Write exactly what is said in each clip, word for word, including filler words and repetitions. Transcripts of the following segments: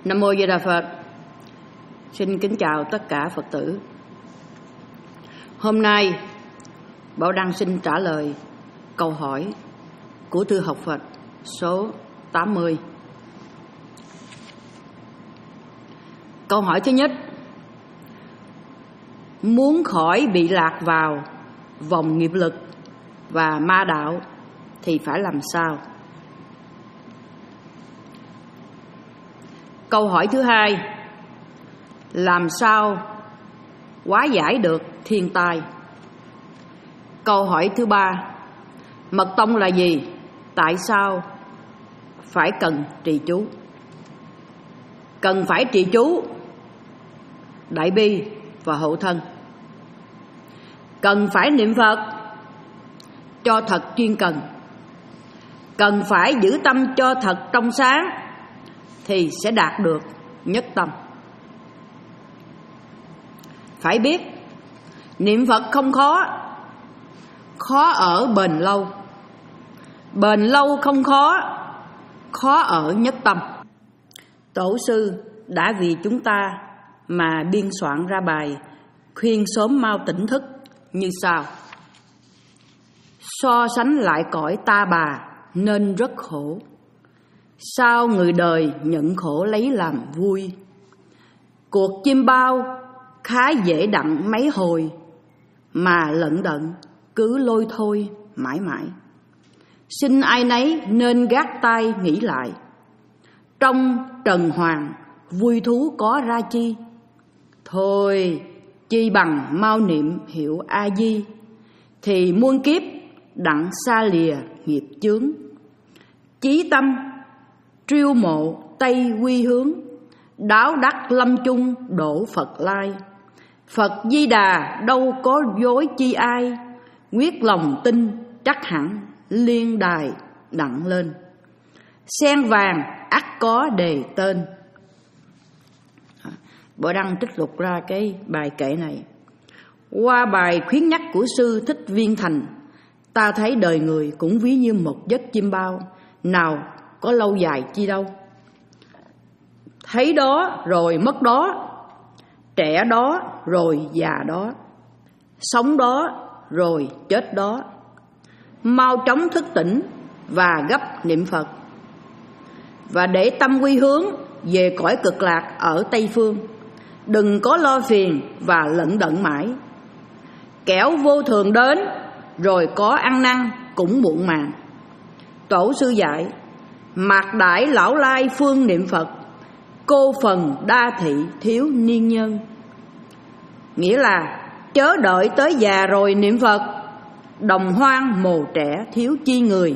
Nam Mô Di Đà Phật. Xin kính chào tất cả Phật tử. Hôm nay Bảo Đăng xin trả lời câu hỏi của Thư học Phật số tám mươi. Câu hỏi thứ nhất: muốn khỏi bị lạc vào vòng nghiệp lực và ma đạo thì phải làm sao? Câu hỏi thứ hai: làm sao hóa giải được thiên tai? Câu hỏi thứ ba: mật tông là gì? Tại sao phải cần trì chú? Cần phải trì chú đại bi và hộ thân. Cần phải niệm Phật cho thật chuyên cần. Cần phải giữ tâm cho thật trong sáng thì sẽ đạt được nhất tâm. Phải biết niệm Phật không khó, khó ở bền lâu. Bền lâu không khó, khó ở nhất tâm. Tổ sư đã vì chúng ta mà biên soạn ra bài khuyên sớm mau tỉnh thức như sau: so sánh lại cõi ta bà nên rất khổ, sao người đời nhận khổ lấy làm vui. Cuộc chim bao khá dễ đặng mấy hồi, mà lận đận cứ lôi thôi mãi mãi. Xin ai nấy nên gác tay nghĩ lại, trong trần hoàng vui thú có ra chi. Thôi chi bằng mau niệm hiệu A Di, thì muôn kiếp đặng xa lìa nghiệp chướng. Chí tâm triêu mộ tây quy hướng, đáo đắc lâm chung độ Phật lai. Phật Di Đà đâu có dối chi ai, quyết lòng tin chắc hẳn liên đài đặng lên. Sen vàng ắt có đề tên. Bảo Đăng trích lục ra cái bài kệ này. Qua bài khuyến nhắc của Sư Thích Viên Thành, ta thấy đời người cũng ví như một giấc chim bao, nào có lâu dài chi đâu. Thấy đó rồi mất đó, trẻ đó rồi già đó, sống đó rồi chết đó. Mau chóng thức tỉnh và gấp niệm Phật, và để tâm quy hướng về cõi cực lạc ở Tây Phương. Đừng có lo phiền và lận đận mãi, kẻo vô thường đến rồi có ăn năn cũng muộn màng. Tổ sư dạy: mạc đại lão lai phương niệm Phật, cô phần đa thị thiếu niên nhân. Nghĩa là chớ đợi tới già rồi niệm Phật, đồng hoang mồ trẻ thiếu chi người.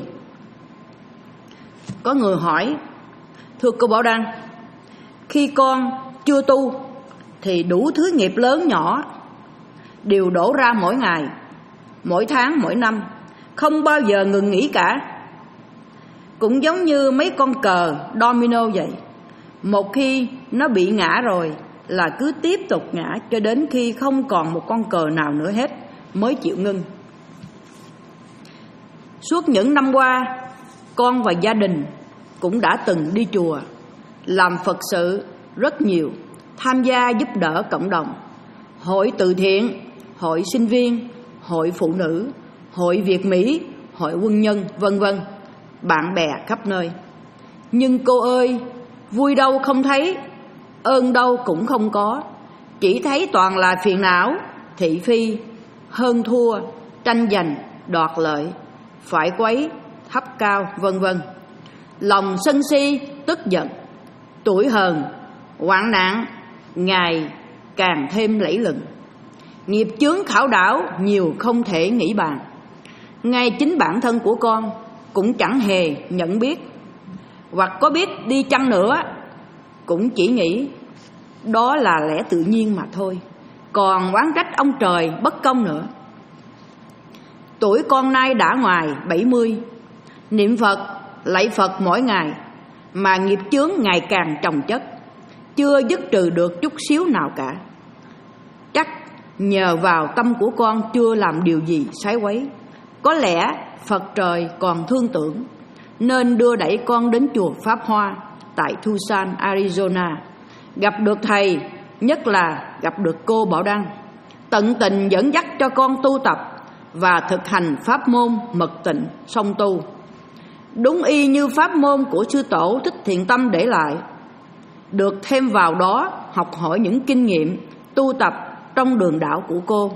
Có người hỏi: thưa cô Bảo Đăng, khi con chưa tu thì đủ thứ nghiệp lớn nhỏ đều đổ ra mỗi ngày, mỗi tháng, mỗi năm, không bao giờ ngừng nghỉ cả. Cũng giống như mấy con cờ domino vậy, một khi nó bị ngã rồi là cứ tiếp tục ngã cho đến khi không còn một con cờ nào nữa hết mới chịu ngưng. Suốt những năm qua, con và gia đình cũng đã từng đi chùa, làm Phật sự rất nhiều, tham gia giúp đỡ cộng đồng, hội từ thiện, hội sinh viên, hội phụ nữ, hội Việt Mỹ, hội quân nhân, vân vân, bạn bè khắp nơi. Nhưng cô ơi, vui đâu không thấy, ơn đâu cũng không có, chỉ thấy toàn là phiền não, thị phi, hơn thua, tranh giành, đoạt lợi, phải quấy, thấp cao, vân vân. Lòng sân si, tức giận, tuổi hờn, hoạn nạn ngày càng thêm lẫy lừng. Nghiệp chướng khảo đảo nhiều không thể nghĩ bàn. Ngay chính bản thân của con cũng chẳng hề nhận biết, hoặc có biết đi chăng nữa cũng chỉ nghĩ đó là lẽ tự nhiên mà thôi, còn oán trách ông trời bất công nữa. Tuổi con nay đã ngoài bảy mươi, niệm Phật, lạy Phật mỗi ngày, mà nghiệp chướng ngày càng chồng chất, chưa dứt trừ được chút xíu nào cả. Chắc nhờ vào tâm của con chưa làm điều gì sái quấy. Có lẽ Phật trời còn thương tưởng, nên đưa đẩy con đến chùa Pháp Hoa tại Tucson, Arizona. Gặp được thầy, nhất là gặp được cô Bảo Đăng, tận tình dẫn dắt cho con tu tập và thực hành pháp môn mật tịnh song tu, đúng y như pháp môn của sư tổ Thích Thiện Tâm để lại. Được thêm vào đó học hỏi những kinh nghiệm tu tập trong đường đạo của cô,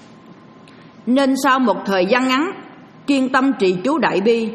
nên sau một thời gian ngắn chuyên tâm trì chú Đại Bi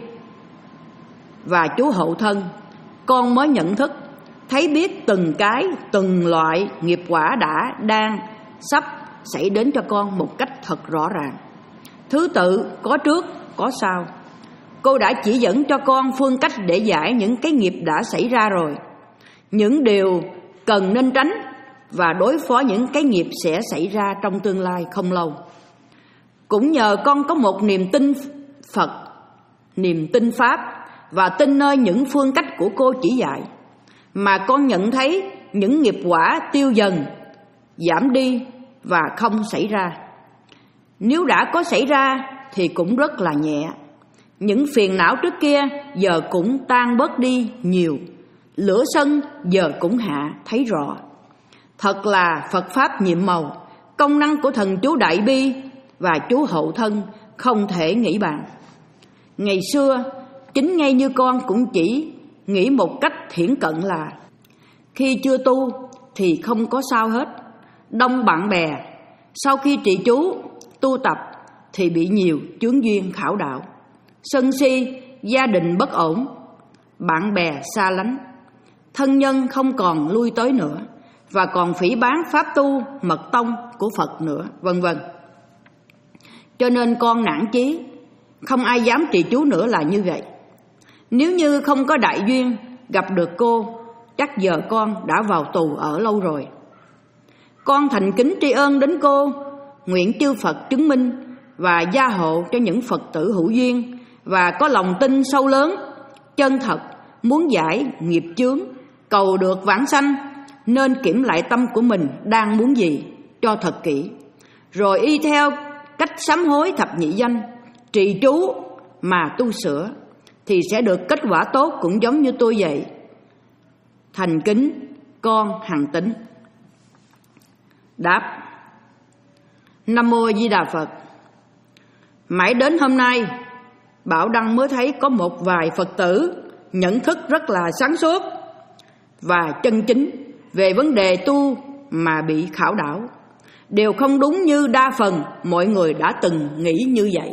và chú Hậu Thân, con mới nhận thức, thấy biết từng cái từng loại nghiệp quả đã đang sắp xảy đến cho con một cách thật rõ ràng. Thứ tự có trước có sau. Cô đã chỉ dẫn cho con phương cách để giải những cái nghiệp đã xảy ra rồi, những điều cần nên tránh và đối phó những cái nghiệp sẽ xảy ra trong tương lai không lâu. Cũng nhờ con có một niềm tin Phật, niềm tin Pháp và tin nơi những phương cách của cô chỉ dạy, mà con nhận thấy những nghiệp quả tiêu dần, giảm đi và không xảy ra. Nếu đã có xảy ra thì cũng rất là nhẹ. Những phiền não trước kia giờ cũng tan bớt đi nhiều, lửa sân giờ cũng hạ thấy rõ. Thật là Phật Pháp nhiệm màu, công năng của thần chú Đại Bi và chú Hậu Thân không thể nghĩ bàn. Ngày xưa, chính ngay như con cũng chỉ nghĩ một cách thiển cận là khi chưa tu thì không có sao hết. Đông bạn bè, sau khi trì chú, tu tập thì bị nhiều chướng duyên khảo đạo, sân si, gia đình bất ổn, bạn bè xa lánh, thân nhân không còn lui tới nữa, và còn phỉ báng pháp tu mật tông của Phật nữa, vân vân. Cho nên con nản chí, không ai dám trì chú nữa là như vậy. Nếu như không có đại duyên gặp được cô, chắc giờ con đã vào tù ở lâu rồi. Con thành kính tri ân đến cô, nguyện chư Phật chứng minh và gia hộ cho những Phật tử hữu duyên và có lòng tin sâu lớn, chân thật, muốn giải nghiệp chướng, cầu được vãng sanh, nên kiểm lại tâm của mình đang muốn gì cho thật kỹ, rồi y theo cách sám hối thập nhị danh, trì chú mà tu sửa thì sẽ được kết quả tốt, cũng giống như tôi vậy. Thành kính, con Hằng Tín. Đáp: Nam mô Di Đà Phật. Mãi đến hôm nay, Bảo Đăng mới thấy có một vài Phật tử nhận thức rất là sáng suốt và chân chính về vấn đề tu mà bị khảo đảo, đều không đúng như đa phần mọi người đã từng nghĩ như vậy.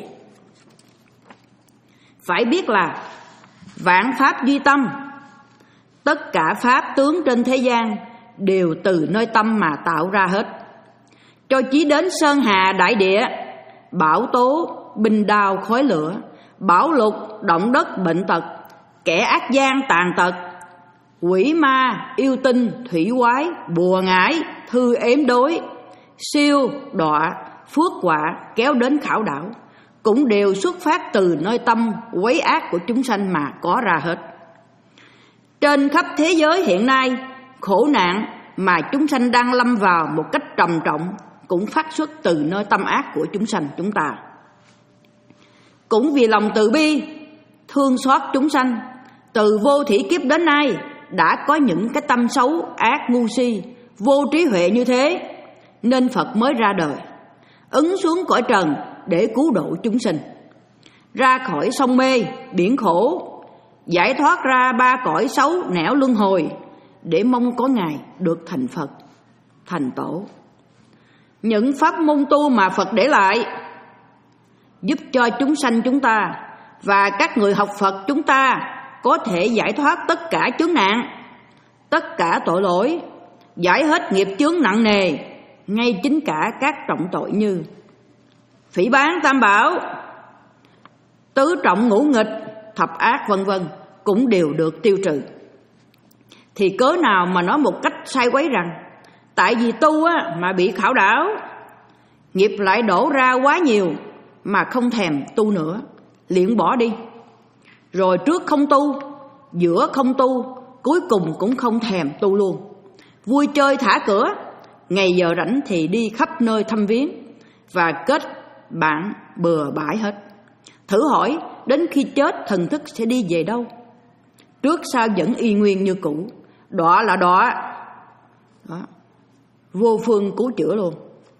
Phải biết là vạn pháp duy tâm, tất cả pháp tướng trên thế gian đều từ nơi tâm mà tạo ra hết. Cho chí đến sơn hà đại địa, bão tố, binh đao khói lửa, bão lụt, động đất, bệnh tật, kẻ ác gian tàn tật, quỷ ma, yêu tinh, thủy quái, bùa ngải, thư ếm đối, siêu, đọa, phước họa kéo đến khảo đảo, cũng đều xuất phát từ nơi tâm quấy ác của chúng sanh mà có ra hết. Trên khắp thế giới hiện nay, khổ nạn mà chúng sanh đang lâm vào một cách trầm trọng cũng phát xuất từ nơi tâm ác của chúng sanh chúng ta. Cũng vì lòng từ bi, thương xót chúng sanh, từ vô thỉ kiếp đến nay đã có những cái tâm xấu, ác, ngu si, vô trí huệ như thế, nên Phật mới ra đời, ứng xuống cõi trần để cứu độ chúng sinh, ra khỏi sông mê, biển khổ, giải thoát ra ba cõi xấu nẻo luân hồi, để mong có ngày được thành Phật, thành Tổ. Những pháp môn tu mà Phật để lại giúp cho chúng sanh chúng ta và các người học Phật chúng ta có thể giải thoát tất cả chướng nạn, tất cả tội lỗi, giải hết nghiệp chướng nặng nề, ngay chính cả các trọng tội như phỉ báng tam bảo, tứ trọng ngũ nghịch, thập ác vân vân cũng đều được tiêu trừ. Thì cớ nào mà nói một cách sai quấy rằng tại vì tu á, mà bị khảo đảo, nghiệp lại đổ ra quá nhiều mà không thèm tu nữa, liền bỏ đi. Rồi trước không tu, giữa không tu, cuối cùng cũng không thèm tu luôn. Vui chơi thả cửa, ngày giờ rảnh thì đi khắp nơi thăm viếng và kết bạn bừa bãi hết. Thử hỏi đến khi chết thần thức sẽ đi về đâu? trước sau vẫn y nguyên như cũ, đọa là đọa, đó, vô phương cứu chữa luôn.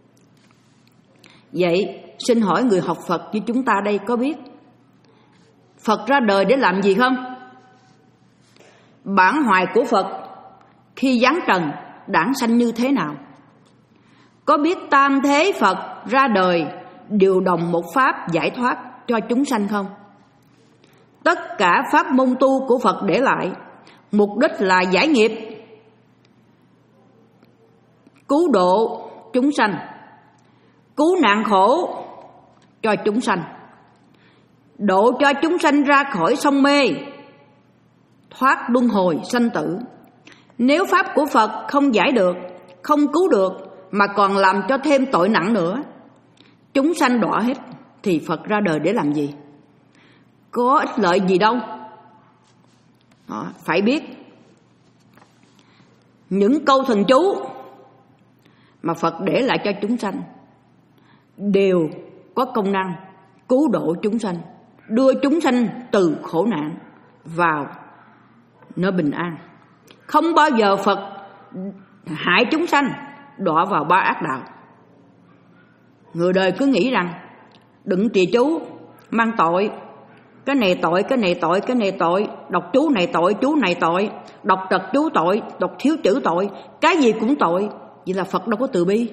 Vậy xin hỏi người học Phật như chúng ta đây có biết Phật ra đời để làm gì không? Bản hoài của Phật khi giáng trần đản sanh như thế nào? Có biết tam thế Phật ra đời điều đồng một pháp giải thoát cho chúng sanh không? Tất cả pháp môn tu của Phật để lại mục đích là giải nghiệp, cứu độ chúng sanh, cứu nạn khổ cho chúng sanh, độ cho chúng sanh ra khỏi sông mê, thoát luân hồi sanh tử. Nếu pháp của Phật không giải được, không cứu được, mà còn làm cho thêm tội nặng nữa, chúng sanh đọa hết, thì Phật ra đời để làm gì? Có ích lợi gì đâu. Đó, phải biết những câu thần chú mà Phật để lại cho chúng sanh đều có công năng cứu độ chúng sanh, đưa chúng sanh từ khổ nạn vào nơi bình an. Không bao giờ Phật hại chúng sanh đọa vào ba ác đạo. Người đời cứ nghĩ rằng đừng trì chú mang tội, cái này tội, cái này tội, cái này tội, đọc chú này tội, chú này tội, đọc trật chú tội, đọc thiếu chữ tội, cái gì cũng tội. Vậy là Phật đâu có từ bi.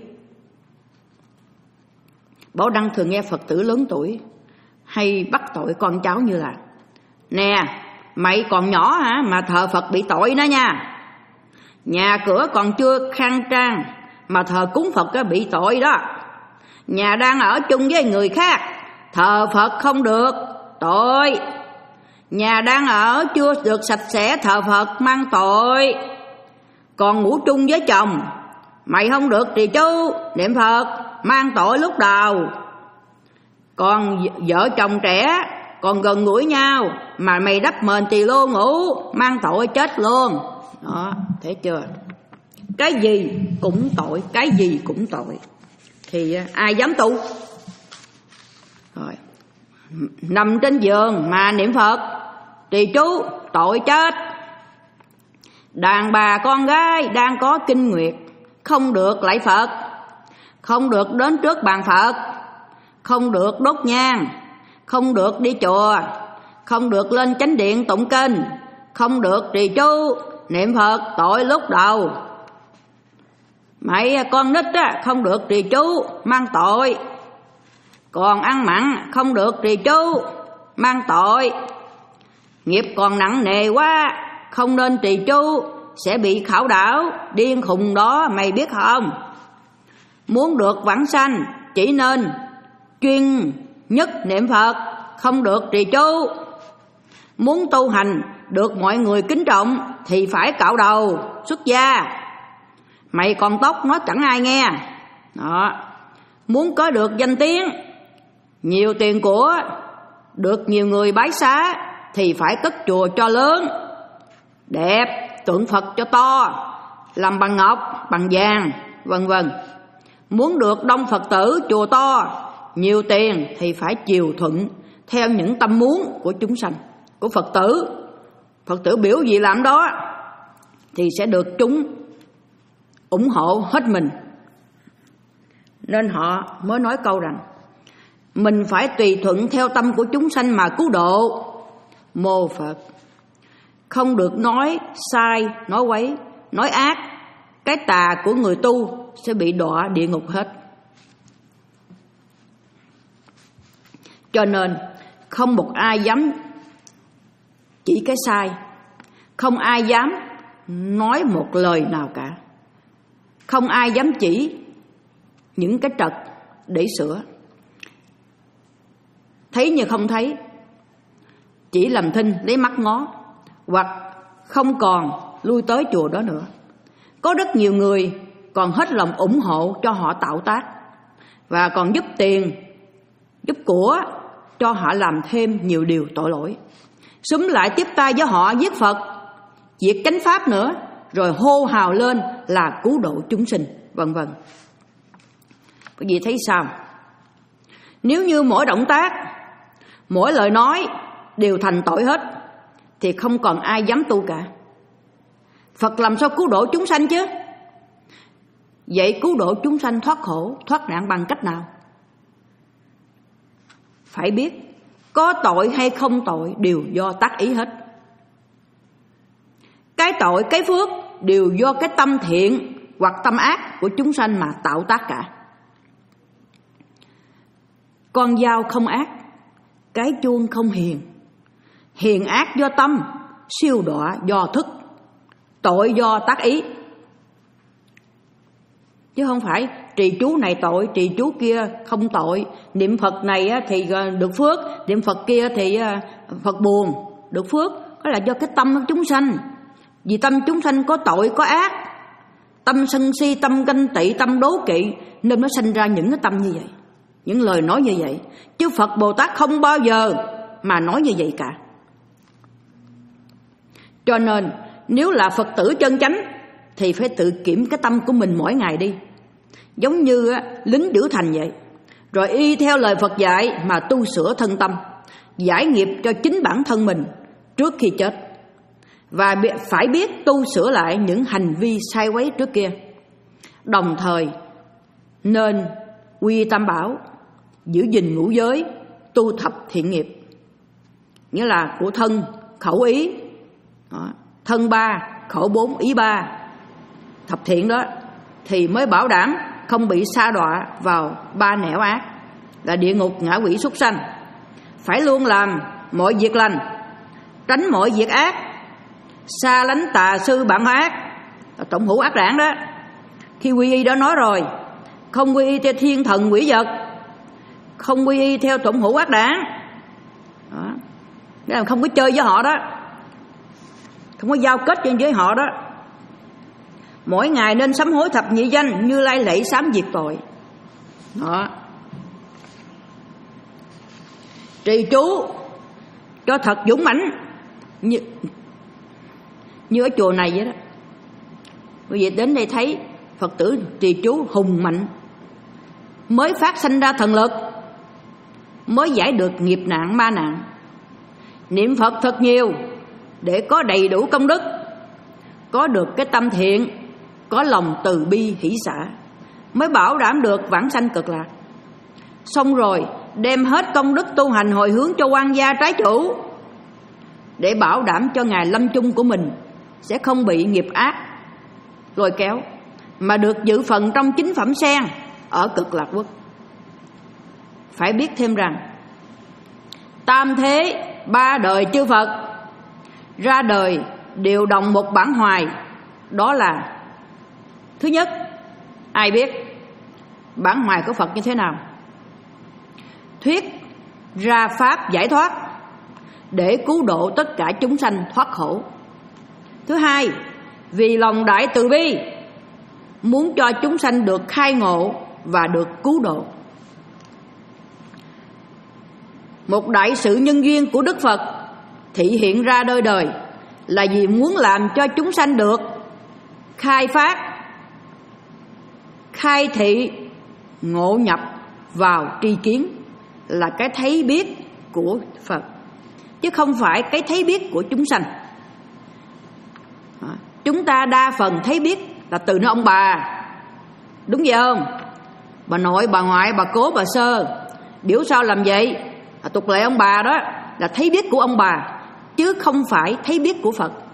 Bảo Đăng thường nghe Phật tử lớn tuổi hay bắt tội con cháu như là: nè, mày còn nhỏ hả mà thờ Phật bị tội đó nha. Nhà cửa còn chưa khang trang mà thờ cúng Phật cái bị tội đó. Nhà đang ở chung với người khác, thờ Phật không được, tội. Nhà đang ở chưa được sạch sẽ, thờ Phật mang tội. Còn ngủ chung với chồng, mày không được trì chú niệm Phật, mang tội lúc đầu. Còn vợ chồng trẻ còn gần gũi nhau mà mày đắp mền tì lô ngủ, mang tội chết luôn. Đó, thấy chưa? Cái gì cũng tội, cái gì cũng tội. Thì ai dám tu? Rồi, nằm trên giường mà niệm Phật, trì chú, tội chết. Đàn bà con gái đang có kinh nguyệt, không được lạy Phật, không được đến trước bàn Phật, không được đốt nhang, không được đi chùa, không được lên chánh điện tụng kinh, không được trì chú niệm Phật, tội lúc đầu. Mày con nít á, không được trì chú, mang tội. Còn ăn mặn không được trì chú, mang tội. Nghiệp còn nặng nề quá, không nên trì chú, sẽ bị khảo đảo, điên khùng đó, mày biết không? Muốn được vãng sanh chỉ nên chuyên nhất niệm Phật, không được trì chú. Muốn tu hành được mọi người kính trọng thì phải cạo đầu, xuất gia. Mày còn tóc nói chẳng ai nghe. Đó. Muốn có được danh tiếng, nhiều tiền của, được nhiều người bái xá thì phải cất chùa cho lớn, đẹp, tượng Phật cho to, làm bằng ngọc, bằng vàng, vân vân. Muốn được đông Phật tử, chùa to, nhiều tiền thì phải chiều thuận theo những tâm muốn của chúng sanh, của Phật tử. Phật tử biểu gì làm đó thì sẽ được chúng ủng hộ hết mình. Nên họ mới nói câu rằng mình phải tùy thuận theo tâm của chúng sanh mà cứu độ. Mô Phật. Không được nói sai, nói quấy, nói ác. Cái tà của người tu sẽ bị đọa địa ngục hết. Cho nên không một ai dám chỉ cái sai, không ai dám nói một lời nào cả, không ai dám chỉ những cái trật để sửa. Thấy như không thấy, chỉ làm thinh lấy mắt ngó, hoặc không còn lui tới chùa đó nữa. Có rất nhiều người còn hết lòng ủng hộ cho họ tạo tác, và còn giúp tiền, giúp của cho họ làm thêm nhiều điều tội lỗi. Xúm lại tiếp tay với họ giết Phật, diệt chánh pháp nữa, rồi hô hào lên là cứu độ chúng sinh, vân vân. Quý vị thấy sao? Nếu như mỗi động tác, mỗi lời nói đều thành tội hết, thì không còn ai dám tu cả. Phật làm sao cứu độ chúng sanh chứ? Vậy cứu độ chúng sanh thoát khổ, thoát nạn bằng cách nào? Phải biết, có tội hay không tội đều do tác ý hết. Cái tội, cái phước đều do cái tâm thiện hoặc tâm ác của chúng sanh mà tạo tác cả. Con dao không ác, cái chuông không hiền. Hiền ác do tâm, siêu đọa do thức, tội do tác ý. Chứ không phải trì chú này tội, trì chú kia không tội. Niệm Phật này thì được phước, niệm Phật kia thì Phật buồn, được phước. Đó là do cái tâm của chúng sanh. Vì tâm chúng sanh có tội, có ác, tâm sân si, tâm ganh tị, tâm đố kỵ, nên nó sinh ra những cái tâm như vậy, những lời nói như vậy. Chứ Phật Bồ Tát không bao giờ mà nói như vậy cả. Cho nên nếu là Phật tử chân chánh thì phải tự kiểm cái tâm của mình mỗi ngày đi. Giống như lính giữ thành vậy. Rồi y theo lời Phật dạy mà tu sửa thân tâm, giải nghiệp cho chính bản thân mình trước khi chết. Và phải biết tu sửa lại những hành vi sai quấy trước kia. Đồng thời nên quy tam bảo, giữ gìn ngũ giới, tu thập thiện nghiệp. Nghĩa là của thân, khẩu, ý. Đó. Thân ba, khẩu bốn, ý ba, thập thiện đó, thì mới bảo đảm không bị sa đọa vào ba nẻo ác, là địa ngục, ngạ quỷ, súc sanh. Phải luôn làm mọi việc lành, tránh mọi việc ác, xa lánh tà sư bản ác, tổng hữu ác đảng đó. Khi quy y đó nói rồi, không quy y theo thiên thần quỷ vật, không quy y theo tổng hữu ác đảng đó. Nghĩa là không có chơi với họ đó, không có giao kết với họ đó. Mỗi ngày nên sám hối thập nhị danh, Như Lai lạy sám diệt tội đó. Trì chú cho thật dũng mãnh, như, như ở chùa này vậy đó. Quý vị đến đây thấy Phật tử trì chú hùng mạnh, mới phát sanh ra thần lực, mới giải được nghiệp nạn ma nạn. Niệm Phật thật nhiều để có đầy đủ công đức, có được cái tâm thiện, có lòng từ bi hỷ xả, mới bảo đảm được vãng sanh cực lạc. Xong rồi đem hết công đức tu hành hồi hướng cho quan gia trái chủ, để bảo đảm cho ngày lâm chung của mình sẽ không bị nghiệp ác lôi kéo, mà được dự phần trong chính phẩm sen ở cực lạc quốc. Phải biết thêm rằng tam thế ba đời chư Phật ra đời đều đồng một bản hoài. Đó là thứ nhất, ai biết bản hoài của Phật như thế nào? Thuyết ra pháp giải thoát để cứu độ tất cả chúng sanh thoát khổ. Thứ hai, vì lòng đại từ bi, muốn cho chúng sanh được khai ngộ và được cứu độ. Một đại sự nhân duyên của Đức Phật thị hiện ra đời đời là vì muốn làm cho chúng sanh được khai phát, khai thị, ngộ nhập vào tri kiến, là cái thấy biết của Phật, chứ không phải cái thấy biết của chúng sanh. Chúng ta đa phần thấy biết là từ nơi ông bà, đúng vậy không? Bà nội, bà ngoại, bà cố, bà sơ, biểu sao làm vậy, à, tục lệ ông bà đó là thấy biết của ông bà, chứ không phải thấy biết của Phật.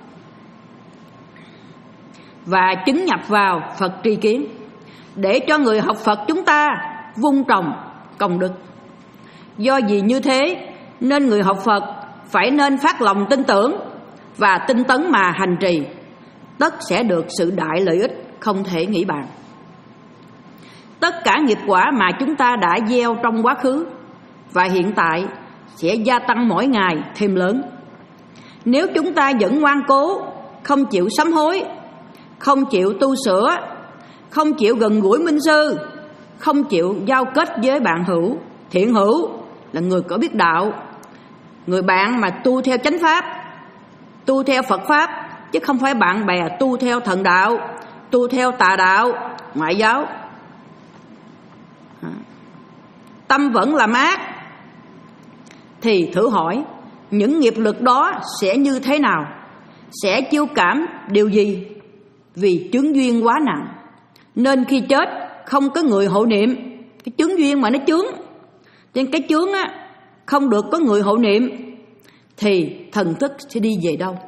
Và chứng nhập vào Phật tri kiến, để cho người học Phật chúng ta vun trồng công đức. Do vì như thế nên người học Phật phải nên phát lòng tin tưởng và tinh tấn mà hành trì, tất sẽ được sự đại lợi ích không thể nghĩ bàn. Tất cả nghiệp quả mà chúng ta đã gieo trong quá khứ và hiện tại sẽ gia tăng mỗi ngày thêm lớn. Nếu chúng ta vẫn ngoan cố, không chịu sám hối, không chịu tu sửa, không chịu gần gũi minh sư, không chịu giao kết với bạn hữu, thiện hữu là người có biết đạo, người bạn mà tu theo chánh pháp, tu theo Phật pháp, chứ không phải bạn bè tu theo thần đạo, tu theo tà đạo, ngoại giáo. Tâm vẫn làm ác thì thử hỏi những nghiệp lực đó sẽ như thế nào, sẽ chiêu cảm điều gì. Vì chướng duyên quá nặng nên khi chết không có người hộ niệm. Cái chướng duyên mà nó chướng, trên cái chướng á, không được có người hộ niệm thì thần thức sẽ đi về đâu?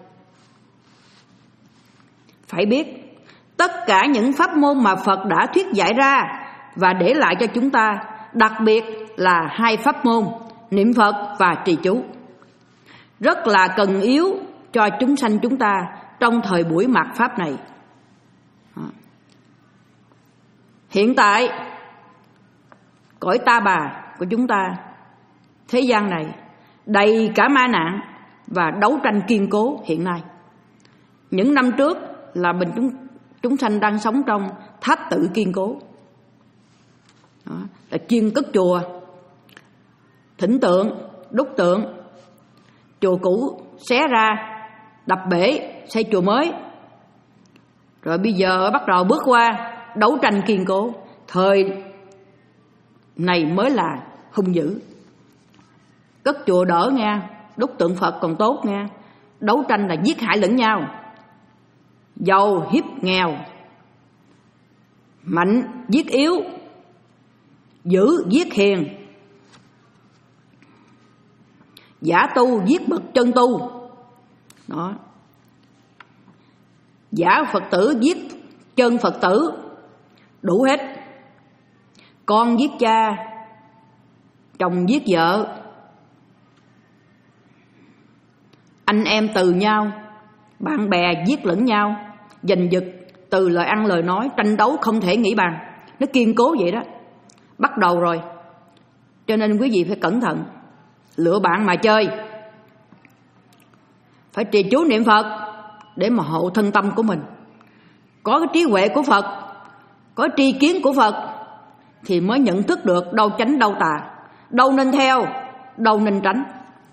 Phải biết tất cả những pháp môn mà Phật đã thuyết giải ra và để lại cho chúng ta, đặc biệt là hai pháp môn niệm Phật và trì chú, rất là cần yếu cho chúng sanh chúng ta trong thời buổi mạt pháp này. Hiện tại cõi ta bà của chúng ta, thế gian này đầy cả ma nạn và đấu tranh kiên cố hiện nay. Những năm trước là mình chúng chúng sanh đang sống trong tháp tự kiên cố. Đó, là chuyên cất chùa, thỉnh tượng, đúc tượng, chùa cũ xé ra, đập bể, xây chùa mới. Rồi bây giờ bắt đầu bước qua đấu tranh kiên cố. Thời này mới là hung dữ. Cất chùa đỡ nha, đúc tượng Phật còn tốt nha. Đấu tranh là giết hại lẫn nhau, giàu hiếp nghèo, mạnh giết yếu, dữ giết hiền, giả tu giết bậc chân tu. Đó. Giả Phật tử giết chân Phật tử, đủ hết. Con giết cha, chồng giết vợ, anh em từ nhau, bạn bè giết lẫn nhau, giành giật từ lời ăn lời nói, tranh đấu không thể nghĩ bàn. Nó kiên cố vậy đó. Bắt đầu rồi. Cho nên quý vị phải cẩn thận, lựa bạn mà chơi. Phải trì chú niệm Phật để mà hộ thân tâm của mình. Có cái trí huệ của Phật, có tri kiến của Phật thì mới nhận thức được đâu chánh đâu tà, đâu nên theo, đâu nên tránh.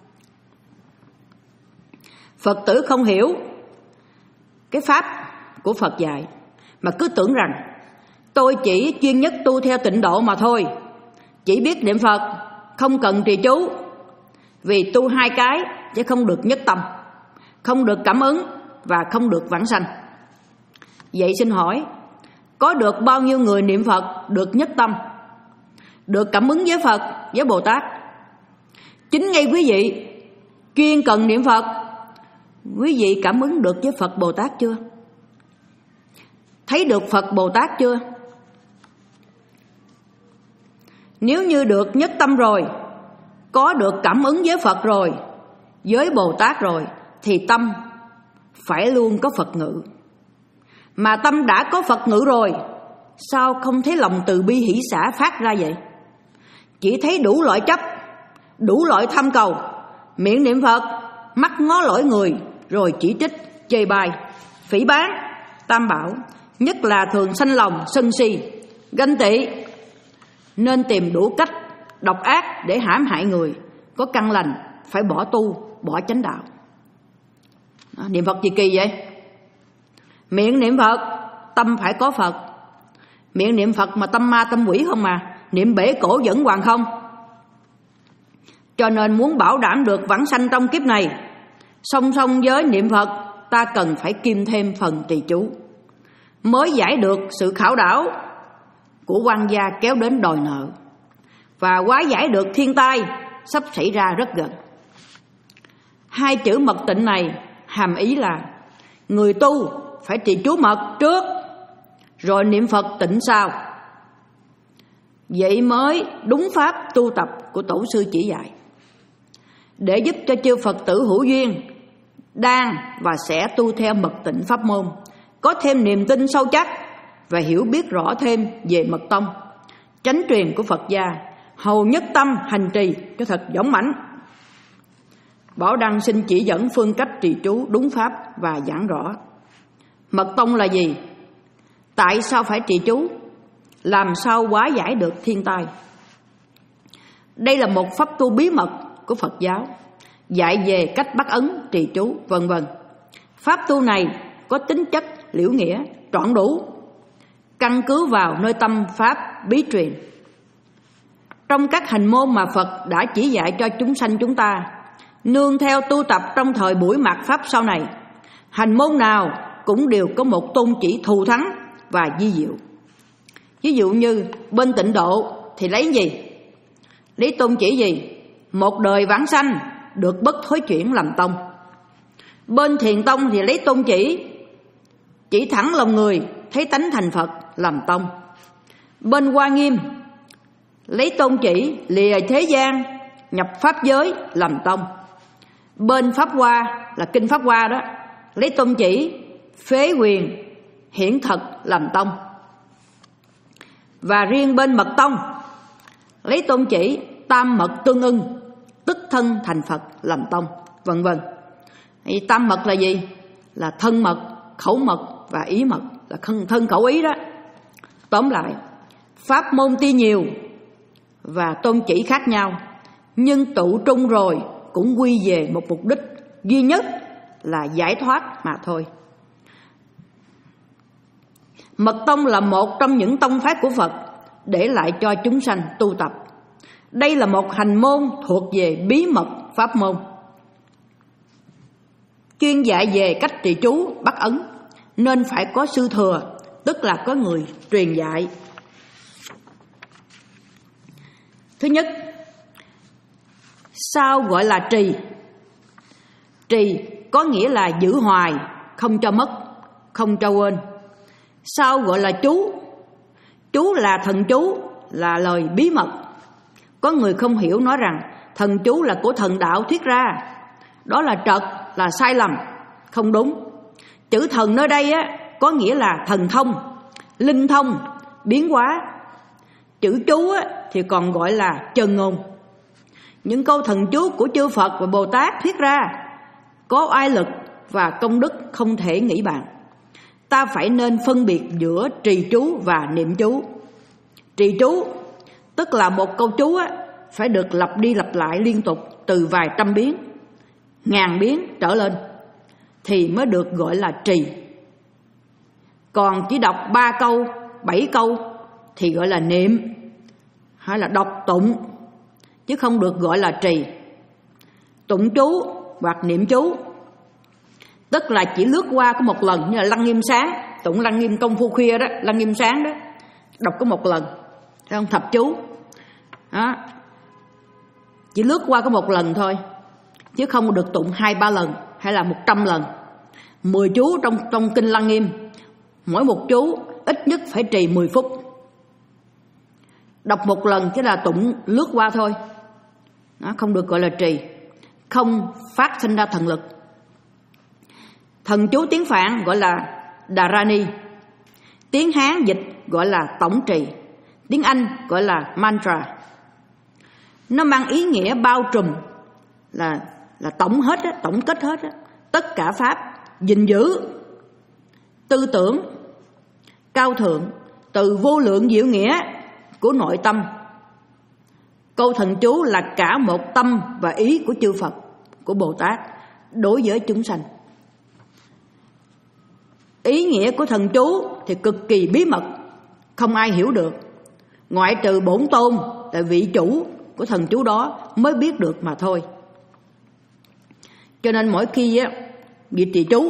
Phật tử không hiểu cái pháp của Phật dạy mà cứ tưởng rằng tôi chỉ chuyên nhất tu theo tịnh độ mà thôi, chỉ biết niệm Phật, không cần trì chú. Vì tu hai cái chứ không được nhất tâm, không được cảm ứng và không được vãng sanh. Vậy xin hỏi, có được bao nhiêu người niệm Phật được nhất tâm, được cảm ứng với Phật, với Bồ Tát? Chính ngay quý vị chuyên cần niệm Phật, quý vị cảm ứng được với Phật Bồ Tát chưa? Thấy được Phật Bồ Tát chưa? Nếu như được nhất tâm rồi, có được cảm ứng với Phật rồi, với Bồ Tát rồi, thì tâm phải luôn có Phật ngự. Mà tâm đã có Phật ngự rồi, sao không thấy lòng từ bi hỷ xả phát ra vậy? Chỉ thấy đủ loại chấp, đủ loại tham cầu, miệng niệm Phật, mắt ngó lỗi người, rồi chỉ trích, chê bai, phỉ báng, tam bảo, nhất là thường sanh lòng sân si, ganh tị, nên tìm đủ cách độc ác để hãm hại người. Có căn lành phải bỏ tu, bỏ chánh đạo. Đó, niệm Phật gì kỳ vậy? Miệng niệm Phật, tâm phải có Phật. Miệng niệm Phật mà tâm ma tâm quỷ không mà, niệm bể cổ vẫn hoàng không. Cho nên muốn bảo đảm được vãng sanh trong kiếp này, song song với niệm Phật, ta cần phải kiêm thêm phần trì chú, mới giải được sự khảo đảo của quan gia kéo đến đòi nợ, và hóa giải được thiên tai sắp xảy ra rất gần. Hai chữ mật tịnh này hàm ý là người tu phải trì chú mật trước, rồi niệm Phật tịnh sau. Vậy mới đúng pháp tu tập của Tổ sư chỉ dạy, để giúp cho chư Phật tử hữu duyên đang và sẽ tu theo mật tịnh pháp môn, có thêm niềm tin sâu chắc và hiểu biết rõ thêm về mật tông, chánh truyền của Phật gia, hầu nhất tâm hành trì cho thật dũng mãnh. Bảo Đăng xin chỉ dẫn phương cách trì chú đúng pháp và giảng rõ. Mật tông là gì? Tại sao phải trì chú? Làm sao hóa giải được thiên tai? Đây là một pháp tu bí mật của Phật giáo, dạy về cách bắt ấn, trì chú, vân vân. Pháp tu này có tính chất liễu nghĩa, trọn đủ, căn cứ vào nơi tâm pháp bí truyền. Trong các hành môn mà Phật đã chỉ dạy cho chúng sanh chúng ta, nương theo tu tập trong thời buổi mạt Pháp sau này, hành môn nào cũng đều có một tôn chỉ thù thắng và vi diệu. Ví dụ như bên Tịnh Độ thì lấy gì? Lấy tôn chỉ gì? Một đời vãng sanh, được bất thối chuyển làm tông. Bên Thiền Tông thì lấy tôn chỉ chỉ thẳng lòng người, thấy tánh thành Phật làm tông. Bên Hoa Nghiêm lấy tôn chỉ lìa thế gian, nhập Pháp giới làm tông. Bên Pháp Hoa là Kinh Pháp Hoa đó, lấy tôn chỉ phế quyền hiển thật làm tông. Và riêng bên Mật Tông lấy tôn chỉ tam mật tương ưng, tức thân thành Phật làm tông, vân vân. Tam mật là gì? Là thân mật, khẩu mật và ý mật, là thân khẩu ý đó. Tóm lại, pháp môn tuy nhiều và tôn chỉ khác nhau, nhưng tụ trung rồi cũng quy về một mục đích duy nhất là giải thoát mà thôi. Mật Tông là một trong những tông phái của Phật để lại cho chúng sanh tu tập. Đây là một hành môn thuộc về bí mật pháp môn, chuyên dạy về cách trì chú bắt ấn, nên phải có sư thừa, tức là có người truyền dạy. Thứ nhất, sao gọi là trì? Trì có nghĩa là giữ hoài, không cho mất, không cho quên. Sao gọi là chú? Chú là thần chú, là lời bí mật. Có người không hiểu nói rằng thần chú là của thần đạo thuyết ra. Đó là trật, là sai lầm, không đúng. Chữ thần nơi đây á, có nghĩa là thần thông, linh thông, biến hóa. Chữ chú á, thì còn gọi là chân ngôn. Những câu thần chú của chư Phật và Bồ Tát thuyết ra có oai lực và công đức không thể nghĩ bàn. Ta phải nên phân biệt giữa trì chú và niệm chú. Trì chú tức là một câu chú á, phải được lặp đi lặp lại liên tục từ vài trăm biến, ngàn biến trở lên thì mới được gọi là trì. Còn chỉ đọc ba câu, bảy câu thì gọi là niệm hay là đọc tụng, chứ không được gọi là trì. Tụng chú hoặc niệm chú tức là chỉ lướt qua có một lần, như là Lăng Nghiêm sáng, tụng Lăng Nghiêm công phu khuya đó, Lăng Nghiêm sáng đó, đọc có một lần, không thập chú đó, chỉ lướt qua có một lần thôi, chứ không được tụng hai ba lần hay là một trăm lần. Mười chú trong trong kinh Lăng Nghiêm, mỗi một chú ít nhất phải trì mười phút. Đọc một lần chứ là tụng lướt qua thôi, nó không được gọi là trì, không phát sinh ra thần lực. Thần chú tiếng Phạn gọi là Dharani, tiếng Hán dịch gọi là tổng trì, tiếng Anh gọi là mantra. Nó mang ý nghĩa bao trùm, là là tổng hết á, tổng kết hết á, tất cả pháp, gìn giữ tư tưởng cao thượng từ vô lượng diệu nghĩa của nội tâm. Câu thần chú là cả một tâm và ý của chư Phật, của Bồ Tát đối với chúng sanh. Ý nghĩa của thần chú thì cực kỳ bí mật, không ai hiểu được, ngoại trừ Bổn Tôn là vị chủ của thần chú đó mới biết được mà thôi. Cho nên mỗi khi á, việc trì chú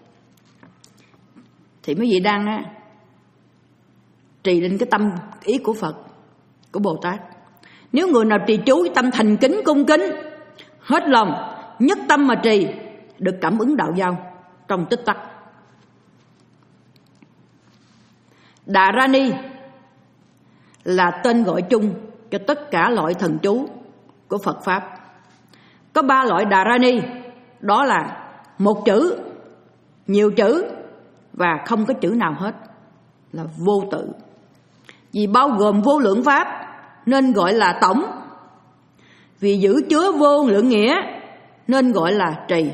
thì mấy vị đang á, trì lên cái tâm ý của Phật, của Bồ Tát. Nếu người nào trì chú với tâm thành kính cung kính, hết lòng, nhất tâm mà trì, được cảm ứng đạo giao trong tích tắc. Dharani là tên gọi chung cho tất cả loại thần chú của Phật Pháp. Có ba loại Dharani, đó là một chữ, nhiều chữ và không có chữ nào hết, là vô tự. Vì bao gồm vô lượng pháp nên gọi là tổng, vì giữ chứa vô lượng nghĩa nên gọi là trì.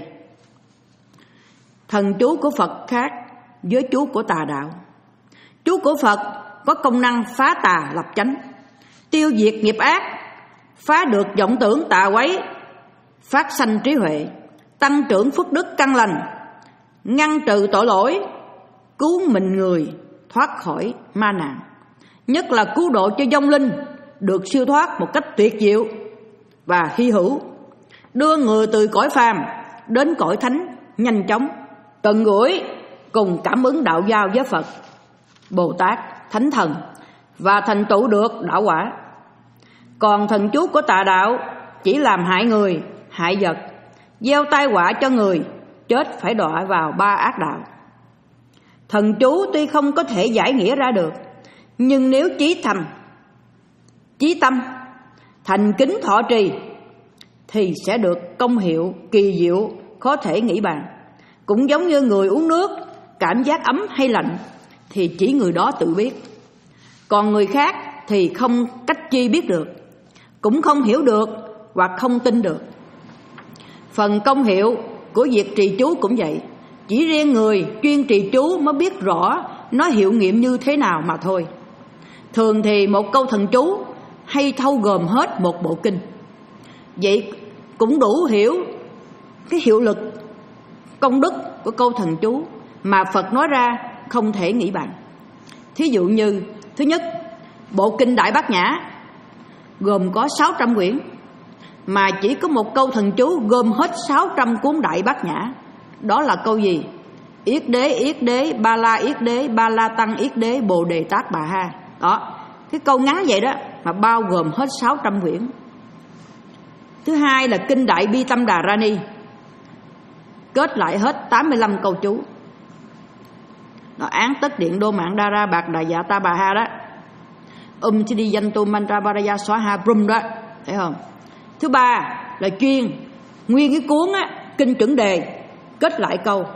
Thần chú của Phật khác với chú của tà đạo. Chú của Phật có công năng phá tà lập chánh, tiêu diệt nghiệp ác, phá được vọng tưởng tà quấy, phát sanh trí huệ, tăng trưởng phước đức căn lành, ngăn trừ tội lỗi, cứu mình người thoát khỏi ma nạn, nhất là cứu độ cho vong linh được siêu thoát một cách tuyệt diệu và hy hữu. đưa người từ cõi phàm đến cõi thánh nhanh chóng, gần gũi cùng cảm ứng đạo giao với Phật, Bồ Tát, Thánh Thần và thành tựu được đạo quả. Còn thần chú của tà đạo chỉ làm hại người, hại vật, gieo tai họa cho người, chết phải đọa vào ba ác đạo. Thần chú tuy không có thể giải nghĩa ra được, nhưng nếu chí thầm, chí tâm, thành kính thọ trì thì sẽ được công hiệu kỳ diệu khó thể nghĩ bàn. Cũng giống như người uống nước, cảm giác ấm hay lạnh thì chỉ người đó tự biết, còn người khác thì không cách chi biết được, cũng không hiểu được hoặc không tin được. Phần công hiệu của việc trì chú cũng vậy, chỉ riêng người chuyên trì chú mới biết rõ nó hiệu nghiệm như thế nào mà thôi. Thường thì một câu thần chú hay thâu gồm hết một bộ kinh, vậy cũng đủ hiểu cái hiệu lực, công đức của câu thần chú mà Phật nói ra không thể nghĩ bàn. Thí dụ như thứ nhất, bộ kinh Đại Bát Nhã gồm có sáu trăm quyển, mà chỉ có một câu thần chú gồm hết sáu trăm cuốn Đại Bát Nhã. Đó là câu gì? Yết đế, yết đế, ba la yết đế, ba la tăng yết đế, bồ đề tát bà ha. Đó, cái câu ngắn vậy đó mà bao gồm hết sáu trăm quyển. Thứ hai là kinh Đại Bi Tâm Đà Ra Ni, kết lại hết tám mươi lăm câu chú. Nó án tất điện đô mạng đa ra bạc đà dạ ta bà ha đó, um chidi danh tu mantra baraya xóa ha brum đó, thấy không? Thứ ba là chuyên nguyên cái cuốn á, kinh chuẩn đề, kết lại câu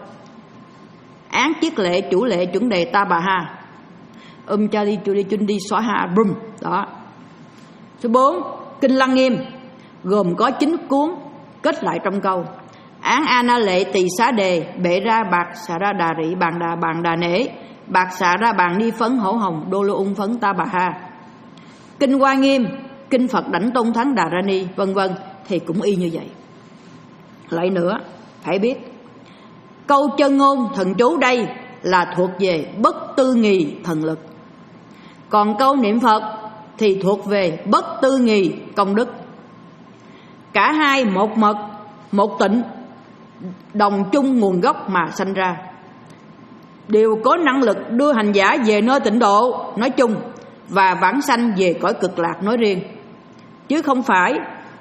án chiết lệ chủ lệ chuẩn đề ta bà ha, um chadi chudi chundi xóa ha brum đó. Thứ bốn, kinh Lăng Nghiêm gồm có chín cuốn, kết lại trong câu án ana lệ tỳ xá đề bệ ra bạc xà ra đà rị bàn đà bàn đà nể bạc xà ra bàn ni phấn hổ hồng đô lô ung phấn ta bà ha. Kinh Hoa Nghiêm, kinh Phật Đảnh Tôn Thắng Đà Ra Ni vân vân thì cũng y như vậy. Lại nữa, phải biết câu chân ngôn thần chú đây là thuộc về bất tư nghì thần lực, còn câu niệm Phật thì thuộc về bất tư nghì công đức. Cả hai một mật, một tịnh, đồng chung nguồn gốc mà sanh ra, đều có năng lực đưa hành giả về nơi tịnh độ nói chung và vãng sanh về cõi cực lạc nói riêng, chứ không phải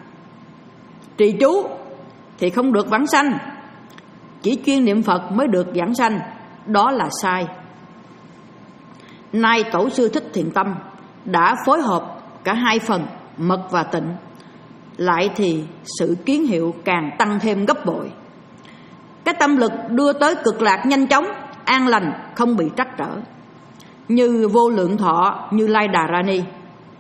trì chú thì không được vãng sanh, chỉ chuyên niệm Phật mới được vãng sanh. Đó là sai. Nay Tổ sư Thích Thiện Tâm đã phối hợp cả hai phần mật và tịnh, lại thì sự kiến hiệu càng tăng thêm gấp bội. Cái tâm lực đưa tới cực lạc nhanh chóng, an lành, không bị trắc trở, như Vô Lượng Thọ Như Lai Đà Ra Ni.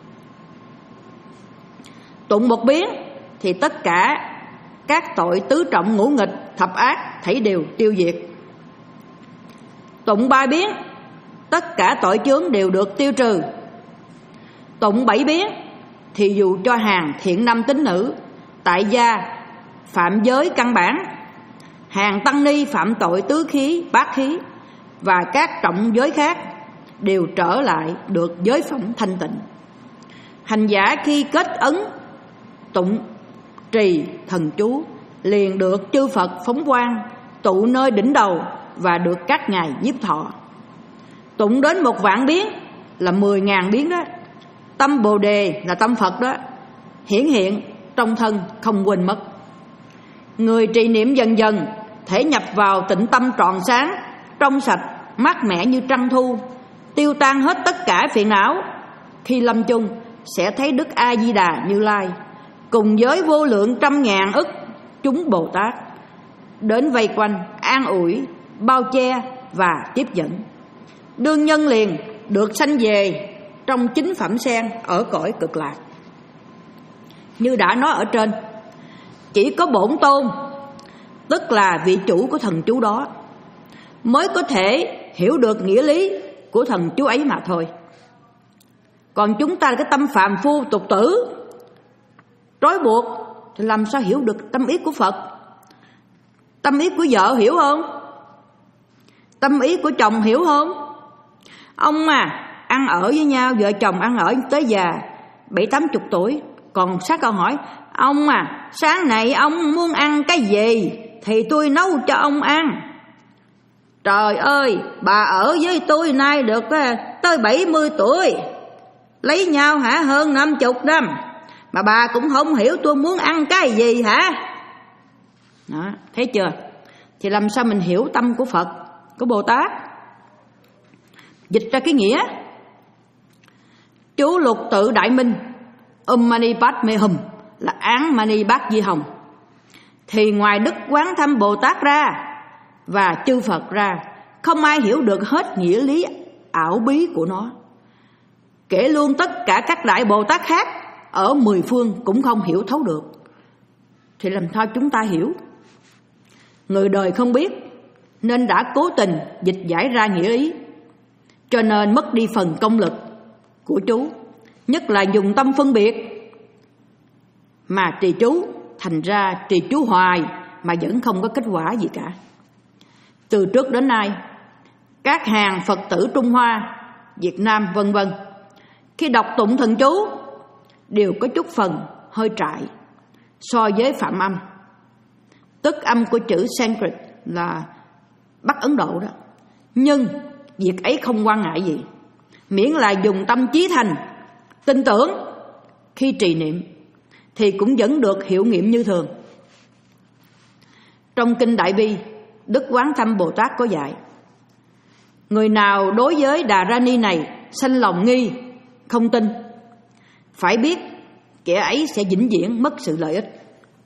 Tụng một biến thì tất cả các tội tứ trọng ngũ nghịch thập ác thảy đều tiêu diệt. Tụng ba biến, tất cả tội chướng đều được tiêu trừ. Tụng bảy biến thì dù cho hàng thiện nam tín nữ, tại gia phạm giới căn bản, hàng tăng ni phạm tội tứ khí, bát khí và các trọng giới khác đều trở lại được giới phẩm thanh tịnh. Hành giả khi kết ấn tụng trì thần chú liền được chư Phật phóng quang tụ nơi đỉnh đầu và được các ngài nhiếp thọ. Tụng đến một vạn biến là mười ngàn biến đó. Tâm Bồ Đề là tâm Phật đó, hiển hiện trong thân không quên mất. Người trì niệm dần dần thể nhập vào tịnh tâm tròn sáng, trong sạch, mát mẻ như trăng thu, tiêu tan hết tất cả phiền não. Khi lâm chung sẽ thấy Đức A Di Đà Như Lai cùng với vô lượng trăm ngàn ức chúng Bồ Tát đến vây quanh, an ủi, bao che và tiếp dẫn. Đương nhân liền được sanh về trong chính phẩm sen ở cõi cực lạc. Như đã nói ở trên, chỉ có Bổn Tôn, tức là vị chủ của thần chú đó, mới có thể hiểu được nghĩa lý của thần chú ấy mà thôi. Còn chúng ta cái tâm phàm phu tục tử trói buộc thì làm sao hiểu được tâm ý của Phật? Tâm ý của vợ hiểu không? Tâm ý của chồng hiểu không? Ông à, ăn ở với nhau, vợ chồng ăn ở tới già bảy tám chục tuổi, còn sát câu hỏi Ông à, sáng nay ông muốn ăn cái gì thì tôi nấu cho ông ăn. Trời ơi, bà ở với tôi nay được tới bảy mươi tuổi, lấy nhau hả hơn năm chục năm, mà bà cũng không hiểu tôi muốn ăn cái gì hả? Đó, thấy chưa? Thì làm sao mình hiểu tâm của Phật, của Bồ Tát? Dịch ra cái nghĩa: chú Lục Tự Đại Minh Um Mani Padme Hum là án Mani Bát Di Hồng. Thì ngoài Đức Quán Thâm Bồ Tát ra và chư Phật ra, không ai hiểu được hết nghĩa lý ảo bí của nó. Kể luôn tất cả các Đại Bồ Tát khác ở mười phương cũng không hiểu thấu được. Thì làm sao chúng ta hiểu? Người đời không biết nên đã cố tình dịch giải ra nghĩa ý, cho nên mất đi phần công lực của chú, nhất là dùng tâm phân biệt mà trì chú, thành ra trì chú hoài mà vẫn không có kết quả gì cả. Từ trước đến nay, các hàng Phật tử Trung Hoa, Việt Nam vân vân, khi đọc tụng thần chú đều có chút phần hơi trại so với phạm âm, tức âm của chữ Sanskrit là Bắc Ấn Độ đó. Nhưng việc ấy không quan ngại gì, miễn là dùng tâm chí thành, tin tưởng khi trì niệm thì cũng vẫn được hiệu nghiệm như thường. Trong Kinh Đại Bi, Đức Quán Thâm Bồ Tát có dạy: người nào đối với Đà Ra Ni này sanh lòng nghi, không tin, phải biết kẻ ấy sẽ vĩnh viễn mất sự lợi ích.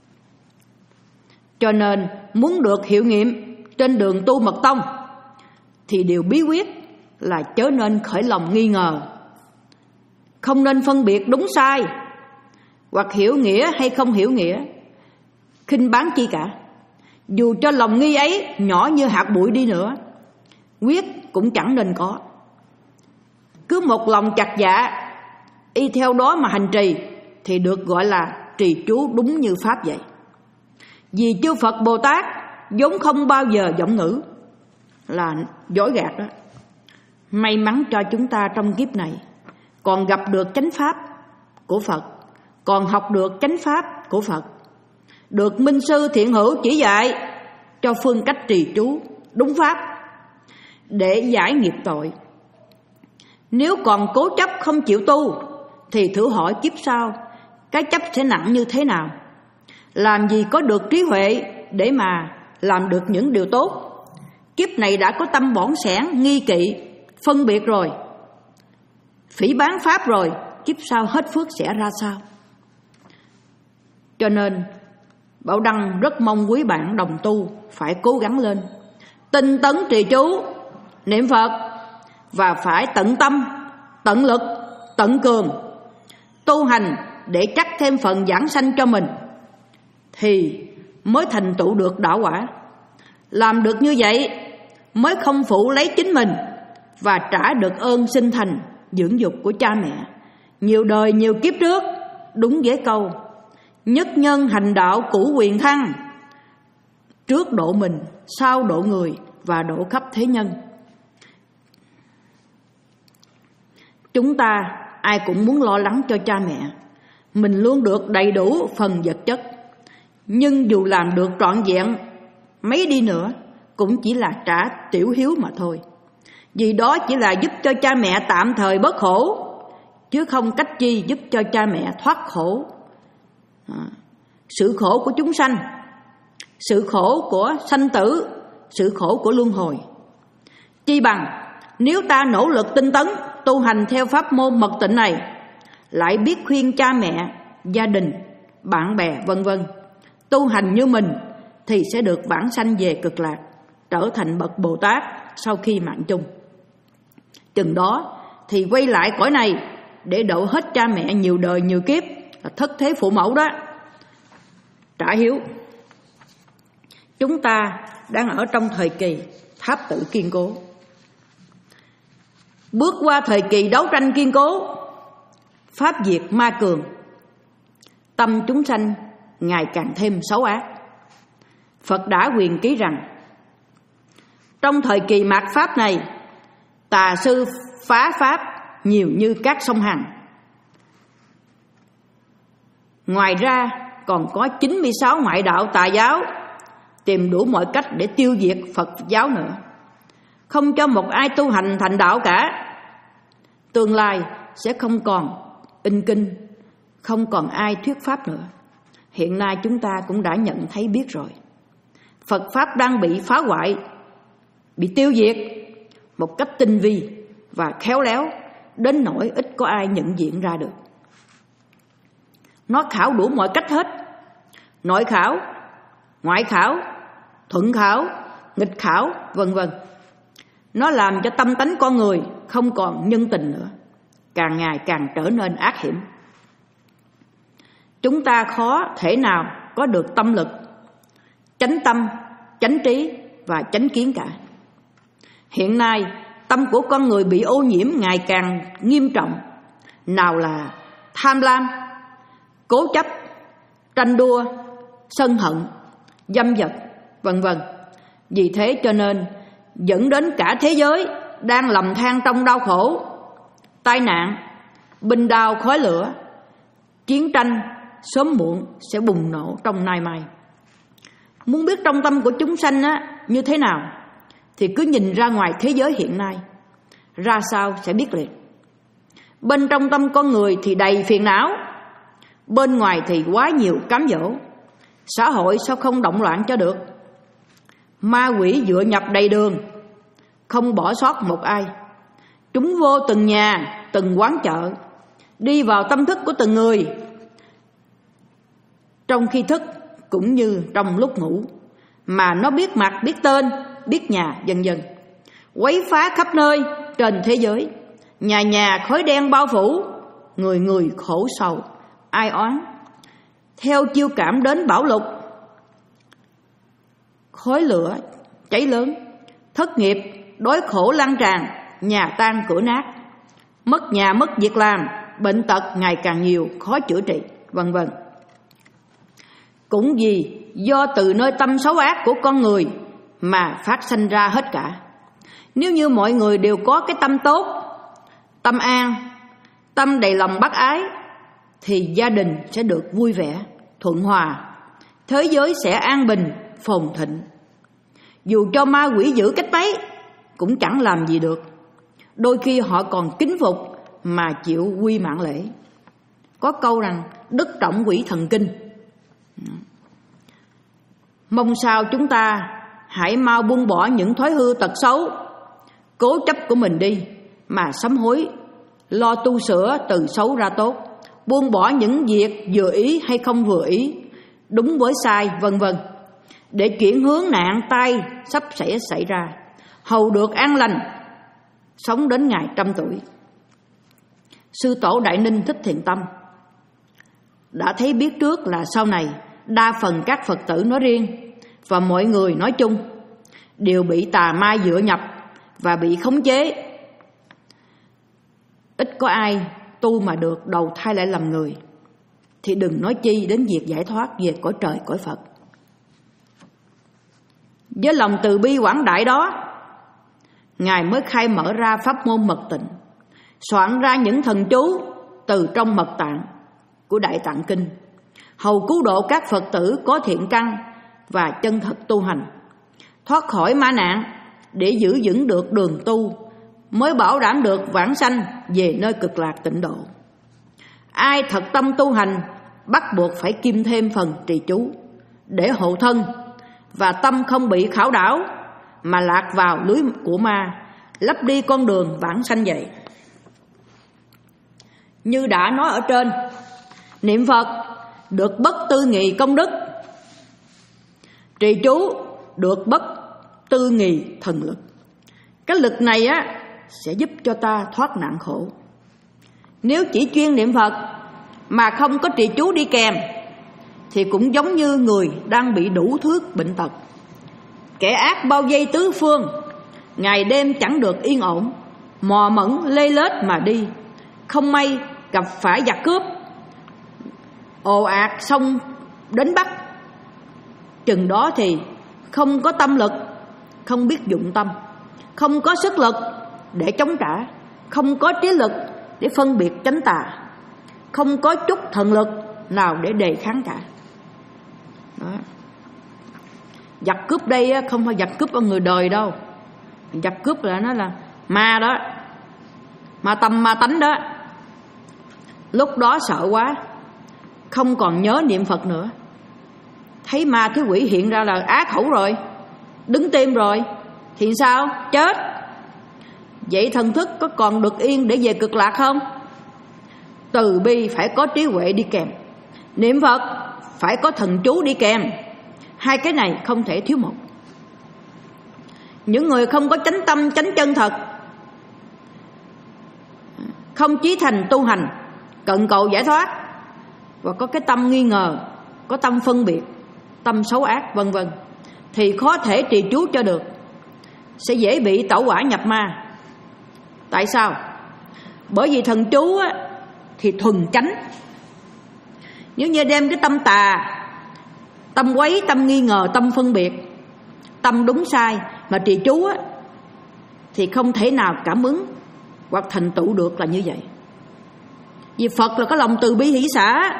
Cho nên muốn được hiệu nghiệm trên đường tu mật tông thì điều bí quyết là chớ nên khởi lòng nghi ngờ, không nên phân biệt đúng sai, hoặc hiểu nghĩa hay không hiểu nghĩa, khinh bán chi cả. Dù cho lòng nghi ấy nhỏ như hạt bụi đi nữa, quyết cũng chẳng nên có. Cứ một lòng chặt dạ y theo đó mà hành trì thì được gọi là trì chú đúng như Pháp vậy. Vì chư Phật Bồ Tát vốn không bao giờ giọng ngữ, là dối gạt đó. May mắn cho chúng ta trong kiếp này còn gặp được chánh Pháp của Phật, còn học được chánh Pháp của Phật, được Minh Sư Thiện Hữu chỉ dạy cho phương cách trì chú đúng Pháp để giải nghiệp tội. Nếu còn cố chấp không chịu tu thì thử hỏi kiếp sau cái chấp sẽ nặng như thế nào. Làm gì có được trí huệ để mà làm được những điều tốt. Kiếp này đã có tâm bỏng sẻn, nghi kỵ, phân biệt rồi, phỉ báng Pháp rồi, kiếp sau hết phước sẽ ra sao? Cho nên Bảo Đăng rất mong quý bạn đồng tu phải cố gắng lên, tinh tấn trì chú, niệm Phật, và phải tận tâm, tận lực, tận cường tu hành để chắc thêm phần giảng sanh cho mình, thì mới thành tựu được đạo quả. Làm được như vậy mới không phụ lấy chính mình và trả được ơn sinh thành dưỡng dục của cha mẹ nhiều đời nhiều kiếp trước. Đúng với câu nhất nhân hành đạo cũ quyền thăng, trước độ mình, sau độ người và độ khắp thế nhân. Chúng ta ai cũng muốn lo lắng cho cha mẹ mình luôn được đầy đủ phần vật chất, nhưng dù làm được trọn vẹn mấy đi nữa cũng chỉ là trả tiểu hiếu mà thôi. Vì đó chỉ là giúp cho cha mẹ tạm thời bớt khổ, chứ không cách chi giúp cho cha mẹ thoát khổ. À, sự khổ của chúng sanh, sự khổ của sanh tử, sự khổ của luân hồi. Chi bằng nếu ta nỗ lực tinh tấn tu hành theo pháp môn mật tịnh này, lại biết khuyên cha mẹ, gia đình, bạn bè vân vân tu hành như mình, thì sẽ được vãng sanh về cực lạc, trở thành bậc Bồ Tát sau khi mạng chung. Chừng đó thì quay lại cõi này để độ hết cha mẹ nhiều đời nhiều kiếp, là thất thế phụ mẫu đó. Trả hiếu. Chúng ta đang ở trong thời kỳ tháp tự kiên cố, bước qua thời kỳ đấu tranh kiên cố, pháp diệt ma cường, tâm chúng sanh ngày càng thêm xấu ác. Phật đã quyền ký rằng trong thời kỳ mạt pháp này, tà sư phá pháp nhiều như các sông Hằng. Ngoài ra còn có chín mươi sáu ngoại đạo tà giáo tìm đủ mọi cách để tiêu diệt Phật giáo nữa, không cho một ai tu hành thành đạo cả. Tương lai sẽ không còn in kinh, không còn ai thuyết pháp nữa. Hiện nay chúng ta cũng đã nhận thấy biết rồi. Phật pháp đang bị phá hoại, bị tiêu diệt một cách tinh vi và khéo léo đến nỗi ít có ai nhận diện ra được. Nó khảo đủ mọi cách hết: nội khảo, ngoại khảo, thuận khảo, nghịch khảo, vân vân. Nó làm cho tâm tánh con người không còn nhân tình nữa, càng ngày càng trở nên ác hiểm. Chúng ta khó thể nào có được tâm lực, chánh tâm, chánh trí và chánh kiến cả. Hiện nay tâm của con người bị ô nhiễm ngày càng nghiêm trọng. Nào là tham lam, cố chấp, tranh đua, sân hận, dâm dật, vân vân. Vì thế cho nên dẫn đến cả thế giới đang lầm than trong đau khổ, tai nạn, binh đao khói lửa. Chiến tranh sớm muộn sẽ bùng nổ trong nay mai. Muốn biết trong tâm của chúng sanh á, như thế nào thì cứ nhìn ra ngoài thế giới hiện nay, ra sao sẽ biết liền. Bên trong tâm con người thì đầy phiền não, bên ngoài thì quá nhiều cám dỗ. Xã hội sao không động loạn cho được? Ma quỷ dựa nhập đầy đường, không bỏ sót một ai. Chúng vô từng nhà, từng quán chợ, đi vào tâm thức của từng người, trong khi thức cũng như trong lúc ngủ, mà nó biết mặt, biết tên, biết nhà, vân vân. Quấy phá khắp nơi trên thế giới, nhà nhà khói đen bao phủ, người người khổ sầu, ai oán. Theo chiêu cảm đến bão lụt, khói lửa cháy lớn, thất nghiệp, đói khổ lan tràn, nhà tan cửa nát, mất nhà mất việc làm, bệnh tật ngày càng nhiều, khó chữa trị, vân vân. Cũng vì do từ nơi tâm xấu ác của con người mà phát sinh ra hết cả. Nếu như mọi người đều có cái tâm tốt, tâm an, tâm đầy lòng bác ái, thì gia đình sẽ được vui vẻ, thuận hòa, thế giới sẽ an bình, phồn thịnh. Dù cho ma quỷ dữ cách mấy cũng chẳng làm gì được. Đôi khi họ còn kính phục mà chịu quy mạng lễ. Có câu rằng đức trọng quỷ thần kinh. Mong sao chúng ta hãy mau buông bỏ những thói hư tật xấu, cố chấp của mình đi, mà sám hối, lo tu sửa từ xấu ra tốt, buông bỏ những việc vừa ý hay không vừa ý, đúng với sai, vân vân, để chuyển hướng nạn tai sắp sẽ xảy ra, hầu được an lành, sống đến ngày trăm tuổi. Sư tổ Đại Ninh Thích Thiện Tâm đã thấy biết trước là sau này đa phần các Phật tử nói riêng và mọi người nói chung đều bị tà ma dựa nhập và bị khống chế. Ít có ai tu mà được đầu thai lại làm người, thì đừng nói chi đến việc giải thoát về cõi trời cõi Phật. Với lòng từ bi quảng đại đó, Ngài mới khai mở ra pháp môn mật tịnh, soạn ra những thần chú từ trong mật tạng của Đại Tạng Kinh, hầu cứu độ các Phật tử có thiện căn và chân thật tu hành, thoát khỏi ma nạn để giữ vững được đường tu, mới bảo đảm được vãng sanh về nơi cực lạc tịnh độ. Ai thật tâm tu hành bắt buộc phải kiêm thêm phần trì chú để hộ thân và tâm không bị khảo đảo mà lạc vào lưới của ma, lấp đi con đường vãng sanh vậy. Như đã nói ở trên, niệm Phật được bất tư nghị công đức, trì chú được bất tư nghị thần lực. Cái lực này á sẽ giúp cho ta thoát nạn khổ. Nếu chỉ chuyên niệm Phật mà không có trì chú đi kèm thì cũng giống như người đang bị đủ thứ bệnh tật, kẻ ác bao vây tứ phương, ngày đêm chẳng được yên ổn, mò mẫm lê lết mà đi, không may gặp phải giặc cướp, ồ ạt xông đến bắt. Chừng đó thì không có tâm lực, không biết dụng tâm, không có sức lực để chống trả, không có trí lực để phân biệt chánh tà, không có chút thần lực nào để đề kháng cả. Đó. Giặc cướp đây không phải giặc cướp ở người đời đâu. Giặc cướp là nó là ma đó, ma tâm ma tánh đó. Lúc đó sợ quá, không còn nhớ niệm Phật nữa. Thấy ma thấy quỷ hiện ra là á khẩu rồi, đứng tim rồi, thì sao? Chết. Vậy thần thức có còn được yên để về cực lạc không? Từ bi phải có trí huệ đi kèm, niệm Phật phải có thần chú đi kèm. Hai cái này không thể thiếu một. Những người không có chánh tâm chánh chân thật, không chí thành tu hành, cận cầu giải thoát, và có cái tâm nghi ngờ, có tâm phân biệt, tâm xấu ác vân vân, thì khó thể trì chú cho được, sẽ dễ bị tẩu hỏa nhập ma. Tại sao? Bởi vì thần chú á, thì thuần chánh. Nếu như đem cái tâm tà, tâm quấy, tâm nghi ngờ, tâm phân biệt, tâm đúng sai mà trì chú á, thì không thể nào cảm ứng hoặc thành tựu được là như vậy. Vì Phật là có lòng từ bi hỷ xả.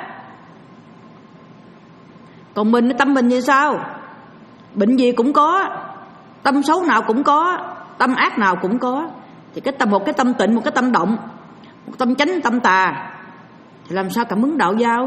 Còn mình, tâm mình như sao? Bệnh gì cũng có, tâm xấu nào cũng có, tâm ác nào cũng có. Thì cái tâm, một cái tâm tịnh, một cái tâm động, một tâm chánh, tâm tà, thì làm sao cảm ứng đạo giao?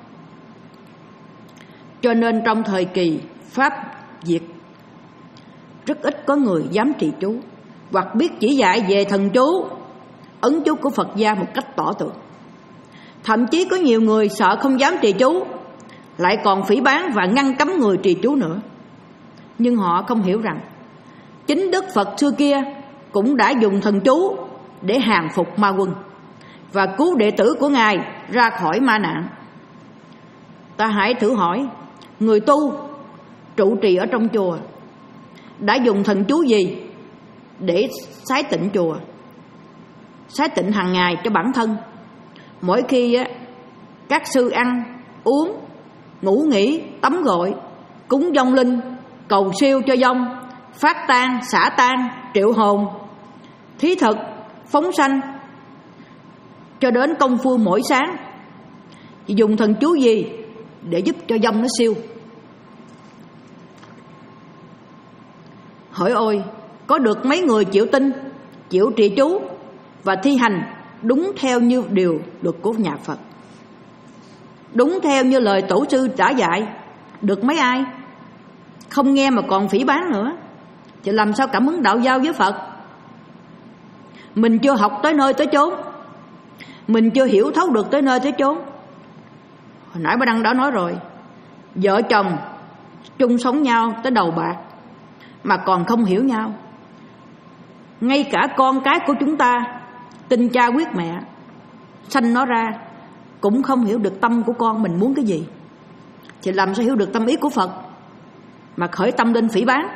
Cho nên trong thời kỳ Pháp diệt, rất ít có người dám trì chú hoặc biết chỉ dạy về thần chú, ấn chú của Phật gia một cách tỏ tường. Thậm chí có nhiều người sợ không dám trì chú, lại còn phỉ báng và ngăn cấm người trì chú nữa. Nhưng họ không hiểu rằng chính Đức Phật xưa kia cũng đã dùng thần chú để hàng phục ma quân và cứu đệ tử của Ngài ra khỏi ma nạn. Ta hãy thử hỏi, người tu trụ trì ở trong chùa đã dùng thần chú gì để xái tịnh chùa, xái tịnh hàng ngày cho bản thân? Mỗi khi á, các sư ăn, uống, ngủ nghỉ, tắm gội, cúng vong linh, cầu siêu cho vong, phát tan, xả tan, triệu hồn, thí thực, phóng sanh, cho đến công phu mỗi sáng, dùng thần chú gì để giúp cho vong nó siêu? Hỏi ôi, có được mấy người chịu tin, chịu trì chú và thi hành đúng theo như điều luật của nhà Phật, đúng theo như lời tổ sư đã dạy? Được mấy ai? Không nghe mà còn phỉ báng nữa, thì làm sao cảm ứng đạo giao với Phật? Mình chưa học tới nơi tới chốn, mình chưa hiểu thấu được tới nơi tới chốn. Hồi nãy bà Đăng đã nói rồi, vợ chồng chung sống nhau tới đầu bạc mà còn không hiểu nhau. Ngay cả con cái của chúng ta tin cha quyết mẹ, sanh nó ra, cũng không hiểu được tâm của con mình muốn cái gì, thì làm sao hiểu được tâm ý của Phật mà khởi tâm lên phỉ báng?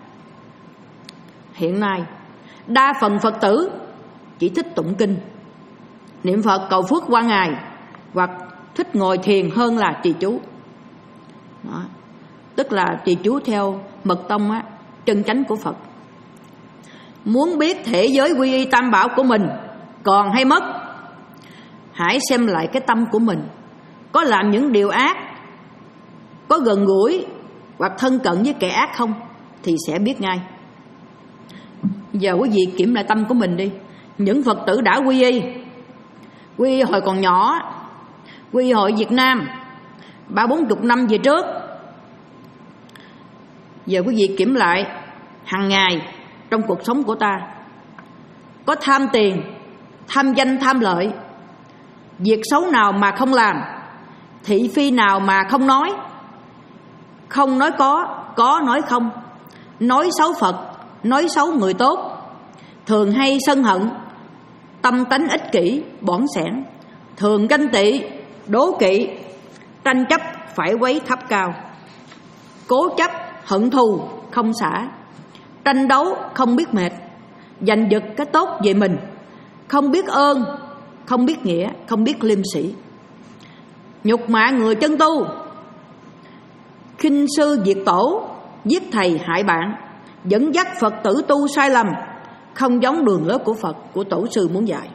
Hiện nay đa phần Phật tử chỉ thích tụng kinh, niệm Phật cầu phước qua ngày, hoặc thích ngồi thiền hơn là trì chú. Đó. Tức là trì chú theo mật tông á, chân chánh của Phật. Muốn biết thể giới quy y tam bảo của mình còn hay mất, hãy xem lại cái tâm của mình có làm những điều ác, có gần gũi hoặc thân cận với kẻ ác không, thì sẽ biết ngay. Giờ quý vị kiểm lại tâm của mình đi. Những Phật tử đã quy y, quy y hồi còn nhỏ, quy y hội Việt Nam ba bốn chục năm về trước, giờ quý vị kiểm lại hàng ngày trong cuộc sống của ta, có tham tiền, tham danh, tham lợi, việc xấu nào mà không làm, thị phi nào mà không nói, không nói có, có nói không, nói xấu Phật, nói xấu người tốt, thường hay sân hận, tâm tánh ích kỷ, bỏn sẻn, thường ganh tị, đố kỵ, tranh chấp phải quấy thấp cao, cố chấp, hận thù, không xả, tranh đấu, không biết mệt, giành giật cái tốt về mình, không biết ơn, không biết nghĩa, không biết liêm sĩ, nhục mạ người chân tu, khinh sư diệt tổ, giết thầy hại bạn, dẫn dắt Phật tử tu sai lầm, không giống đường lối của Phật, của tổ sư muốn dạy.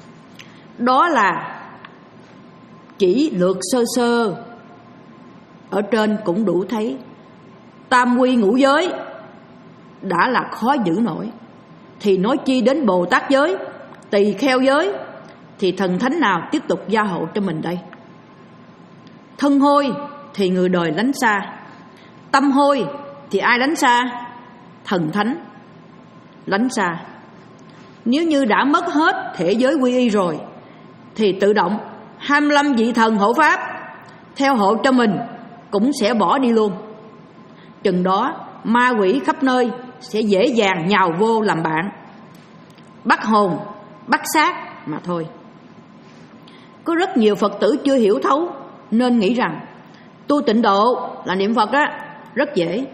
Đó là chỉ lược sơ sơ ở trên cũng đủ thấy tam quy ngũ giới đã là khó giữ nổi, thì nói chi đến Bồ Tát giới, Tỳ Kheo giới, thì thần thánh nào tiếp tục gia hộ cho mình đây? Thân hôi thì người đời lánh xa, tâm hôi thì ai lánh xa? Thần thánh lánh xa. Nếu như đã mất hết thể giới quy y rồi, thì tự động hai mươi lăm vị thần hộ pháp theo hộ cho mình cũng sẽ bỏ đi luôn. Chừng đó ma quỷ khắp nơi sẽ dễ dàng nhào vô làm bạn, bắt hồn bắt xác mà thôi. Có rất nhiều Phật tử chưa hiểu thấu nên nghĩ rằng tu tịnh độ là niệm Phật á, rất dễ.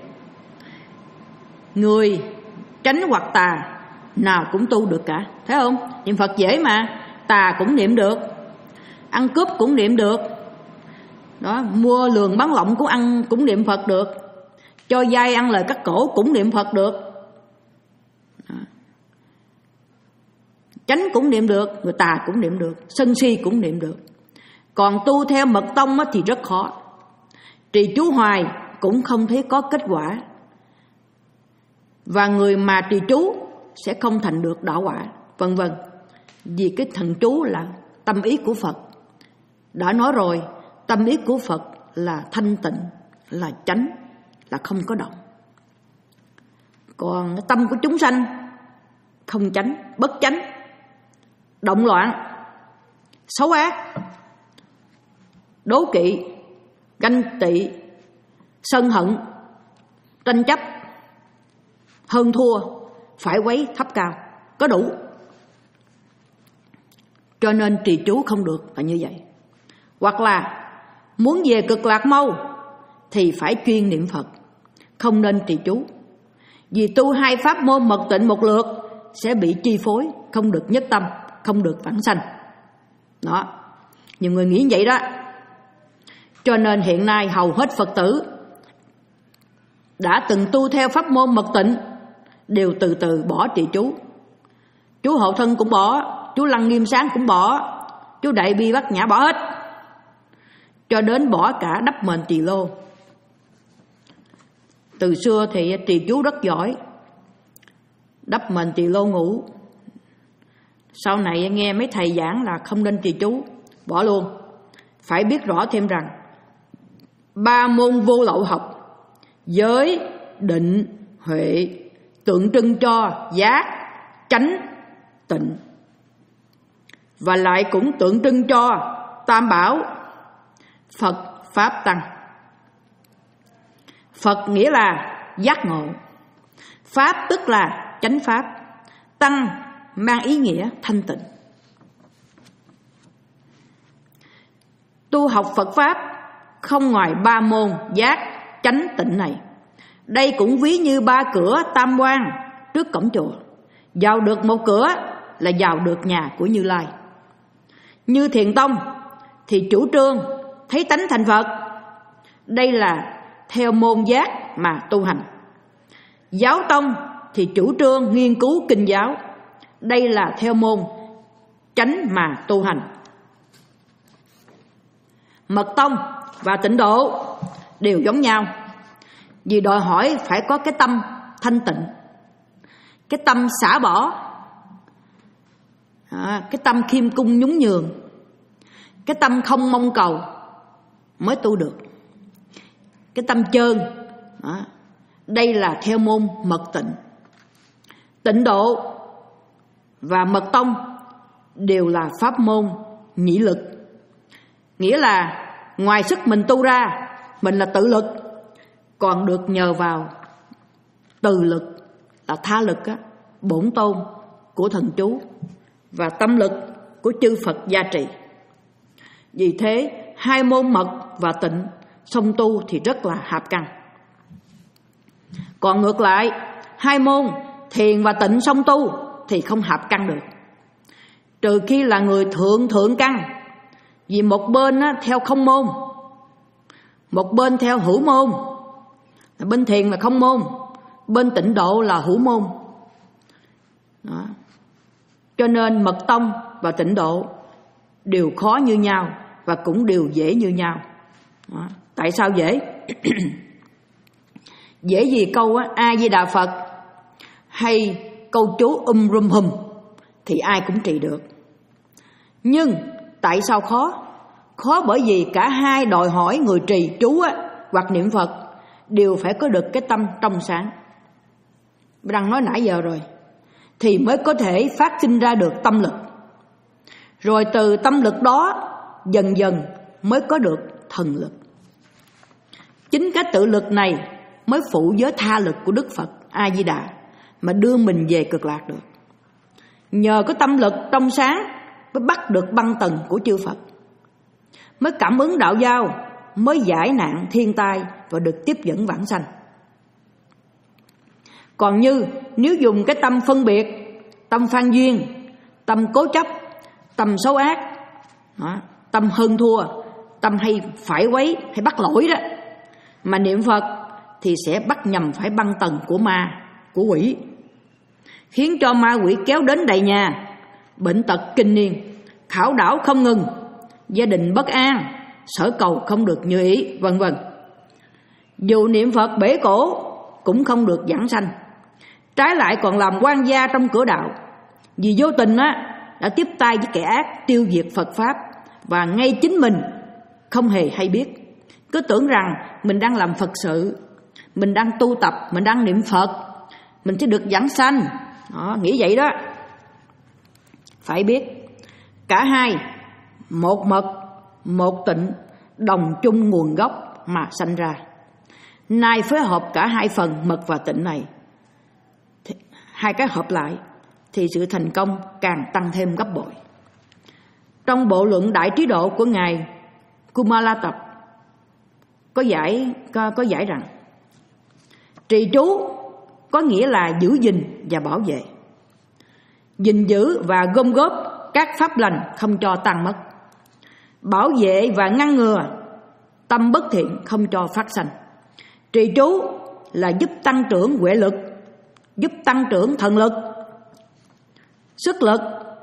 Người tránh hoặc tà nào cũng tu được cả, thấy không? Niệm Phật dễ mà, tà cũng niệm được, ăn cướp cũng niệm được, đó, mua lường bán lộng cũng ăn cũng niệm Phật được, cho dai ăn lời cắt cổ cũng niệm Phật được, đó. Chánh cũng niệm được, người tà cũng niệm được, sân si cũng niệm được. Còn tu theo mật tông thì rất khó, trì chú hoài cũng không thấy có kết quả, và người mà trì chú sẽ không thành được đạo quả, vân vân. Vì cái thần chú là tâm ý của Phật. Đã nói rồi, tâm ý của Phật là thanh tịnh, là chánh, là không có động. Còn tâm của chúng sanh không chánh, bất chánh, động loạn, xấu ác, đố kỵ, ganh tị, sân hận, tranh chấp, hơn thua, phải quấy thấp cao, có đủ. Cho nên trì chú không được là như vậy. Hoặc là muốn về cực lạc mau thì phải chuyên niệm Phật, không nên trì chú. Vì tu hai pháp môn mật tịnh một lượt sẽ bị chi phối, không được nhất tâm, không được vãng sanh. Đó, nhiều người nghĩ vậy đó. Cho nên hiện nay hầu hết Phật tử đã từng tu theo pháp môn mật tịnh đều từ từ bỏ trì chú. Chú Hộ Thân cũng bỏ, chú Lăng Nghiêm Sáng cũng bỏ, chú Đại Bi Bát Nhã bỏ hết, cho đến bỏ cả đắp mền Tỳ Lô. Từ xưa thì trì chú rất giỏi, đắp mền Tỳ Lô ngủ. Sau này nghe mấy thầy giảng là không nên trì chú, bỏ luôn. Phải biết rõ thêm rằng ba môn vô lậu học, giới, định, huệ, tượng trưng cho giác, chánh, tịnh, và lại cũng tượng trưng cho tam bảo Phật, Pháp, Tăng. Phật nghĩa là giác ngộ, Pháp tức là chánh Pháp, Tăng mang ý nghĩa thanh tịnh. Tu học Phật Pháp không ngoài ba môn giác, chánh, tịnh này. Đây cũng ví như ba cửa tam quan trước cổng chùa. Vào được một cửa là vào được nhà của Như Lai. Như Thiền Tông thì chủ trương thấy tánh thành Phật, đây là theo môn giác mà tu hành. Giáo Tông thì chủ trương nghiên cứu kinh giáo, đây là theo môn chánh mà tu hành. Mật Tông và Tịnh Độ đều giống nhau, vì đòi hỏi phải có cái tâm thanh tịnh, cái tâm xả bỏ, à, cái tâm khiêm cung nhún nhường, cái tâm không mong cầu mới tu được, cái tâm trơn. Đó. Đây là theo môn mật tịnh. Tịnh Độ và Mật Tông đều là pháp môn nhị lực, nghĩa là ngoài sức mình tu ra, mình là tự lực, còn được nhờ vào từ lực là tha lực á, bổn tôn của thần chú và tâm lực của chư Phật gia trì. Vì thế hai môn mật và tịnh song tu thì rất là hợp căn. Còn ngược lại, hai môn thiền và tịnh song tu thì không hợp căn được, trừ khi là người thượng thượng căn. Vì một bên á, theo không môn, một bên theo hữu môn. Bên thiền là không môn, bên tịnh độ là hữu môn. Đó. Cho nên Mật Tông và Tịnh Độ đều khó như nhau và cũng đều dễ như nhau. Đó. Tại sao dễ? Dễ gì câu A Di Đà Phật hay câu chú um rum hum thì ai cũng trì được. Nhưng tại sao khó? Khó bởi vì cả hai đòi hỏi người trì chú á, hoặc niệm Phật đều phải có được cái tâm trong sáng. Đang nói nãy giờ rồi, thì mới có thể phát sinh ra được tâm lực. Rồi từ tâm lực đó dần dần mới có được thần lực. Chính cái tự lực này mới phụ với tha lực của Đức Phật A Di Đà mà đưa mình về cực lạc được. Nhờ có tâm lực trong sáng mới bắt được băng tầng của chư Phật, mới cảm ứng đạo giao, mới giải nạn thiên tai và được tiếp dẫn vãng sanh. Còn như nếu dùng cái tâm phân biệt, tâm phan duyên, tâm cố chấp, tâm xấu ác, tâm hơn thua, tâm hay phải quấy hay bắt lỗi đó, mà niệm Phật thì sẽ bắt nhầm phải băng tầng của ma, của quỷ, khiến cho ma quỷ kéo đến đầy nhà, bệnh tật kinh niên, khảo đảo không ngừng, gia đình bất an, sở cầu không được như ý, vân vân. Dù niệm Phật bể cổ cũng không được vãng sanh, trái lại còn làm quan gia trong cửa đạo, vì vô tình á đã tiếp tay với kẻ ác tiêu diệt Phật pháp, và ngay chính mình không hề hay biết, cứ tưởng rằng mình đang làm Phật sự, mình đang tu tập, mình đang niệm Phật, mình sẽ được vãng sanh. Đó, nghĩ vậy đó. Phải biết cả hai một mật một tịnh, đồng chung nguồn gốc mà sanh ra. Nay phối hợp cả hai phần mật và tịnh này, hai cái hợp lại thì sự thành công càng tăng thêm gấp bội. Trong bộ luận Đại Trí Độ của ngài Kumala Tập có giải có, có giải rằng trì chú có nghĩa là giữ gìn và bảo vệ, gìn giữ và gom góp các pháp lành không cho tan mất, bảo vệ và ngăn ngừa tâm bất thiện không cho phát sanh. Trì chú là giúp tăng trưởng huệ lực, giúp tăng trưởng thần lực, sức lực,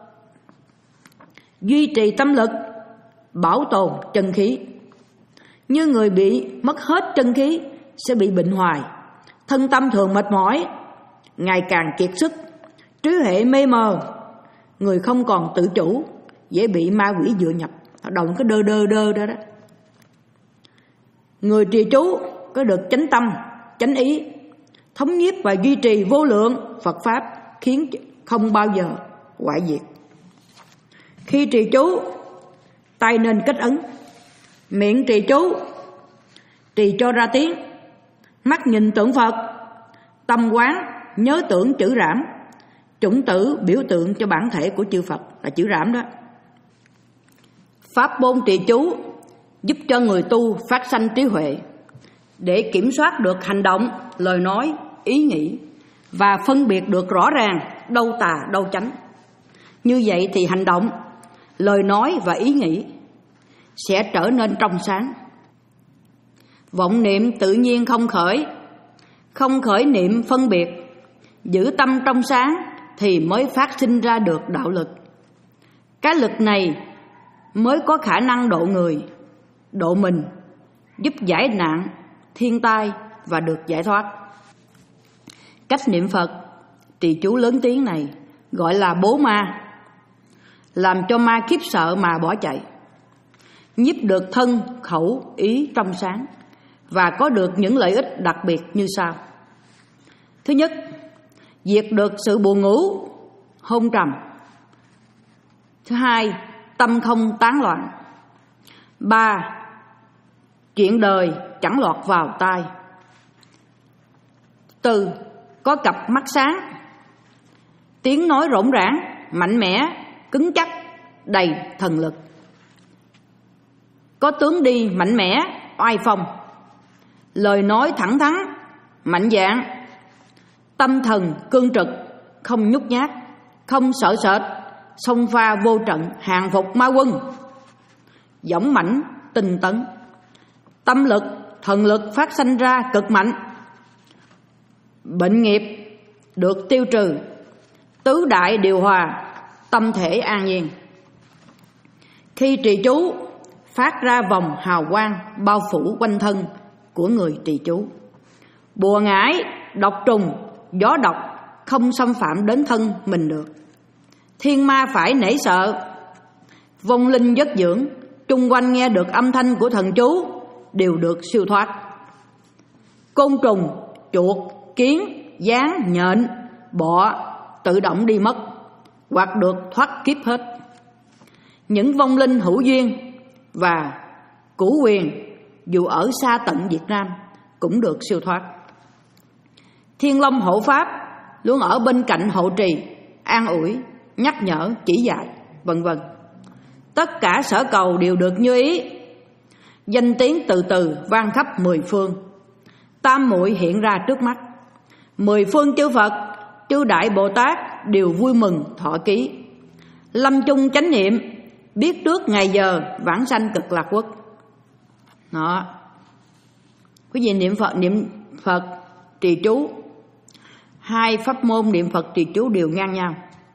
duy trì tâm lực, bảo tồn chân khí. Như người bị mất hết chân khí sẽ bị bệnh hoài, thân tâm thường mệt mỏi, ngày càng kiệt sức, trí huệ mê mờ, người không còn tự chủ, dễ bị ma quỷ dựa nhập, động cái đơ đơ đơ đó đó. Người trì chú có được chánh tâm, chánh ý, thống nhiếp và duy trì vô lượng Phật pháp, khiến không bao giờ hoại diệt. Khi trì chú, tay nên kết ấn, miệng trì chú, trì cho ra tiếng, mắt nhìn tượng Phật, tâm quán nhớ tưởng chữ Rảm, chủng tử biểu tượng cho bản thể của chư Phật là chữ Rảm đó. Pháp môn trì chú giúp cho người tu phát sanh trí huệ để kiểm soát được hành động, lời nói, ý nghĩ và phân biệt được rõ ràng đâu tà đâu chánh. Như vậy thì hành động, lời nói và ý nghĩ sẽ trở nên trong sáng. Vọng niệm tự nhiên không khởi, không khởi niệm phân biệt, giữ tâm trong sáng thì mới phát sinh ra được đạo lực. Cái lực này mới có khả năng độ người, độ mình, giúp giải nạn thiên tai và được giải thoát. Cách niệm Phật trì chú lớn tiếng này gọi là bố ma, làm cho ma khiếp sợ mà bỏ chạy, nhiếp được thân khẩu ý trong sáng và có được những lợi ích đặc biệt như sau. Thứ nhất, diệt được sự buồn ngủ, hôn trầm. Thứ hai, tâm không tán loạn. Ba, chuyện đời chẳng lọt vào tai. Tư, có cặp mắt sáng, tiếng nói rỗng rãng, mạnh mẽ, cứng chắc, đầy thần lực. Có tướng đi mạnh mẽ, oai phong, lời nói thẳng thắn, mạnh dạn, tâm thần cương trực, không nhút nhát, không sợ sệt, xông pha vô trận, hàng phục ma quân, dũng mãnh, tinh tấn. Tâm lực, thần lực phát sanh ra cực mạnh, bệnh nghiệp được tiêu trừ, tứ đại điều hòa, tâm thể an nhiên. Khi trì chú, phát ra vòng hào quang bao phủ quanh thân của người trì chú. Bùa ngải, độc trùng, gió độc không xâm phạm đến thân mình được. Thiên ma phải nể sợ. Vong linh giấc dưỡng chung quanh nghe được âm thanh của thần chú đều được siêu thoát. Côn trùng, chuột, kiến, gián, nhện, bọ tự động đi mất hoặc được thoát kiếp hết. Những vong linh hữu duyên và cửu quyền dù ở xa tận Việt Nam cũng được siêu thoát. Thiên Long hộ pháp luôn ở bên cạnh hộ trì, an ủi, nhắc nhở, chỉ dạy, vân vân. Tất cả sở cầu đều được như ý. Danh tiếng từ từ vang khắp mười phương. Tam muội hiện ra trước mắt. Mười phương chư Phật, chư Đại Bồ Tát đều vui mừng thọ ký. Lâm chung chánh niệm, biết trước ngày giờ vãng sanh cực lạc quốc. Đó. Quý vị niệm Phật, niệm Phật trì chú, hai pháp môn niệm Phật trì chú đều ngang nhau.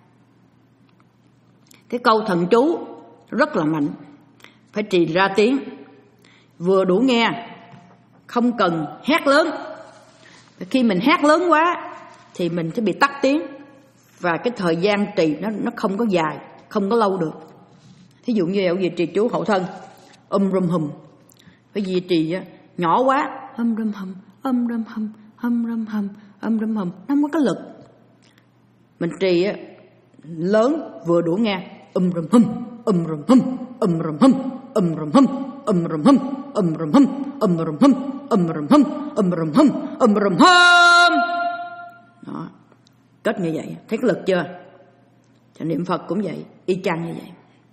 Cái câu thần chú rất là mạnh, phải trì ra tiếng, vừa đủ nghe, không cần hét lớn. Khi mình hét lớn quá thì mình sẽ bị tắt tiếng, và cái thời gian trì nó nó không có dài, không có lâu được. Thí dụ như ở gì trì chú hậu thân, um rum hum, cái gì trì nhỏ quá, um rum hum, um rum hum, um rum hum, um rum hum, nó không có cái lực. Mình trì lớn vừa đủ nghe, um rum hum, um rum hum, um rum hum, um rum hum, um rum hum, um rum hum, um rum hum, um rum hum, um rum hum, um rum hum. Đó, kết như vậy, thấy cái lực chưa? Cho niệm Phật cũng vậy, y chang như vậy.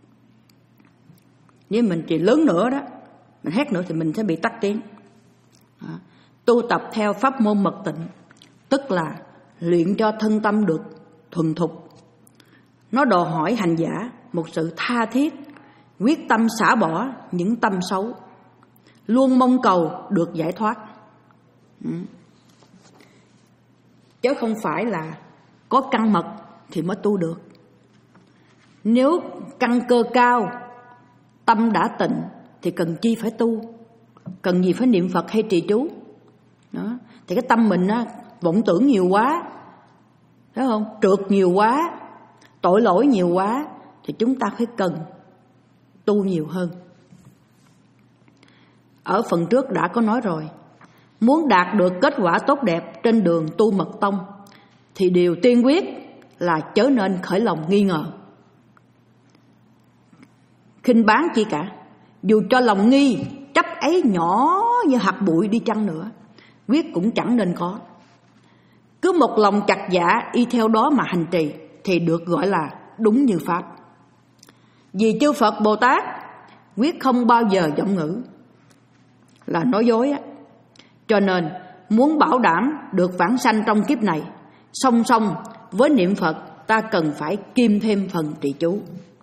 Nếu mình trì lớn nữa đó, mình hét nữa thì mình sẽ bị tắt tiếng. Đó. Tu tập theo pháp môn mật tịnh, tức là luyện cho thân tâm được thuần thục. Nó đòi hỏi hành giả một sự tha thiết, quyết tâm xả bỏ những tâm xấu, luôn mong cầu được giải thoát. Ừ. Chứ không phải là có căn mật thì mới tu được. Nếu căn cơ cao, tâm đã tịnh thì cần chi phải tu, cần gì phải niệm Phật hay trì chú. Đó. Thì cái tâm mình á, vọng tưởng nhiều quá, thấy không? Trượt nhiều quá, tội lỗi nhiều quá, thì chúng ta phải cần tu nhiều hơn. Ở phần trước đã có nói rồi, muốn đạt được kết quả tốt đẹp trên đường tu mật tông thì điều tiên quyết là chớ nên khởi lòng nghi ngờ, khinh báng chi cả. Dù cho lòng nghi chấp ấy nhỏ như hạt bụi đi chăng nữa, quyết cũng chẳng nên có. Cứ một lòng chặt dạ y theo đó mà hành trì thì được gọi là đúng như Pháp. Vì chư Phật Bồ Tát quyết không bao giờ giọng ngữ là nói dối á. Cho nên muốn bảo đảm được vãng sanh trong kiếp này, song song với niệm Phật ta cần phải kiêm thêm phần trì chú.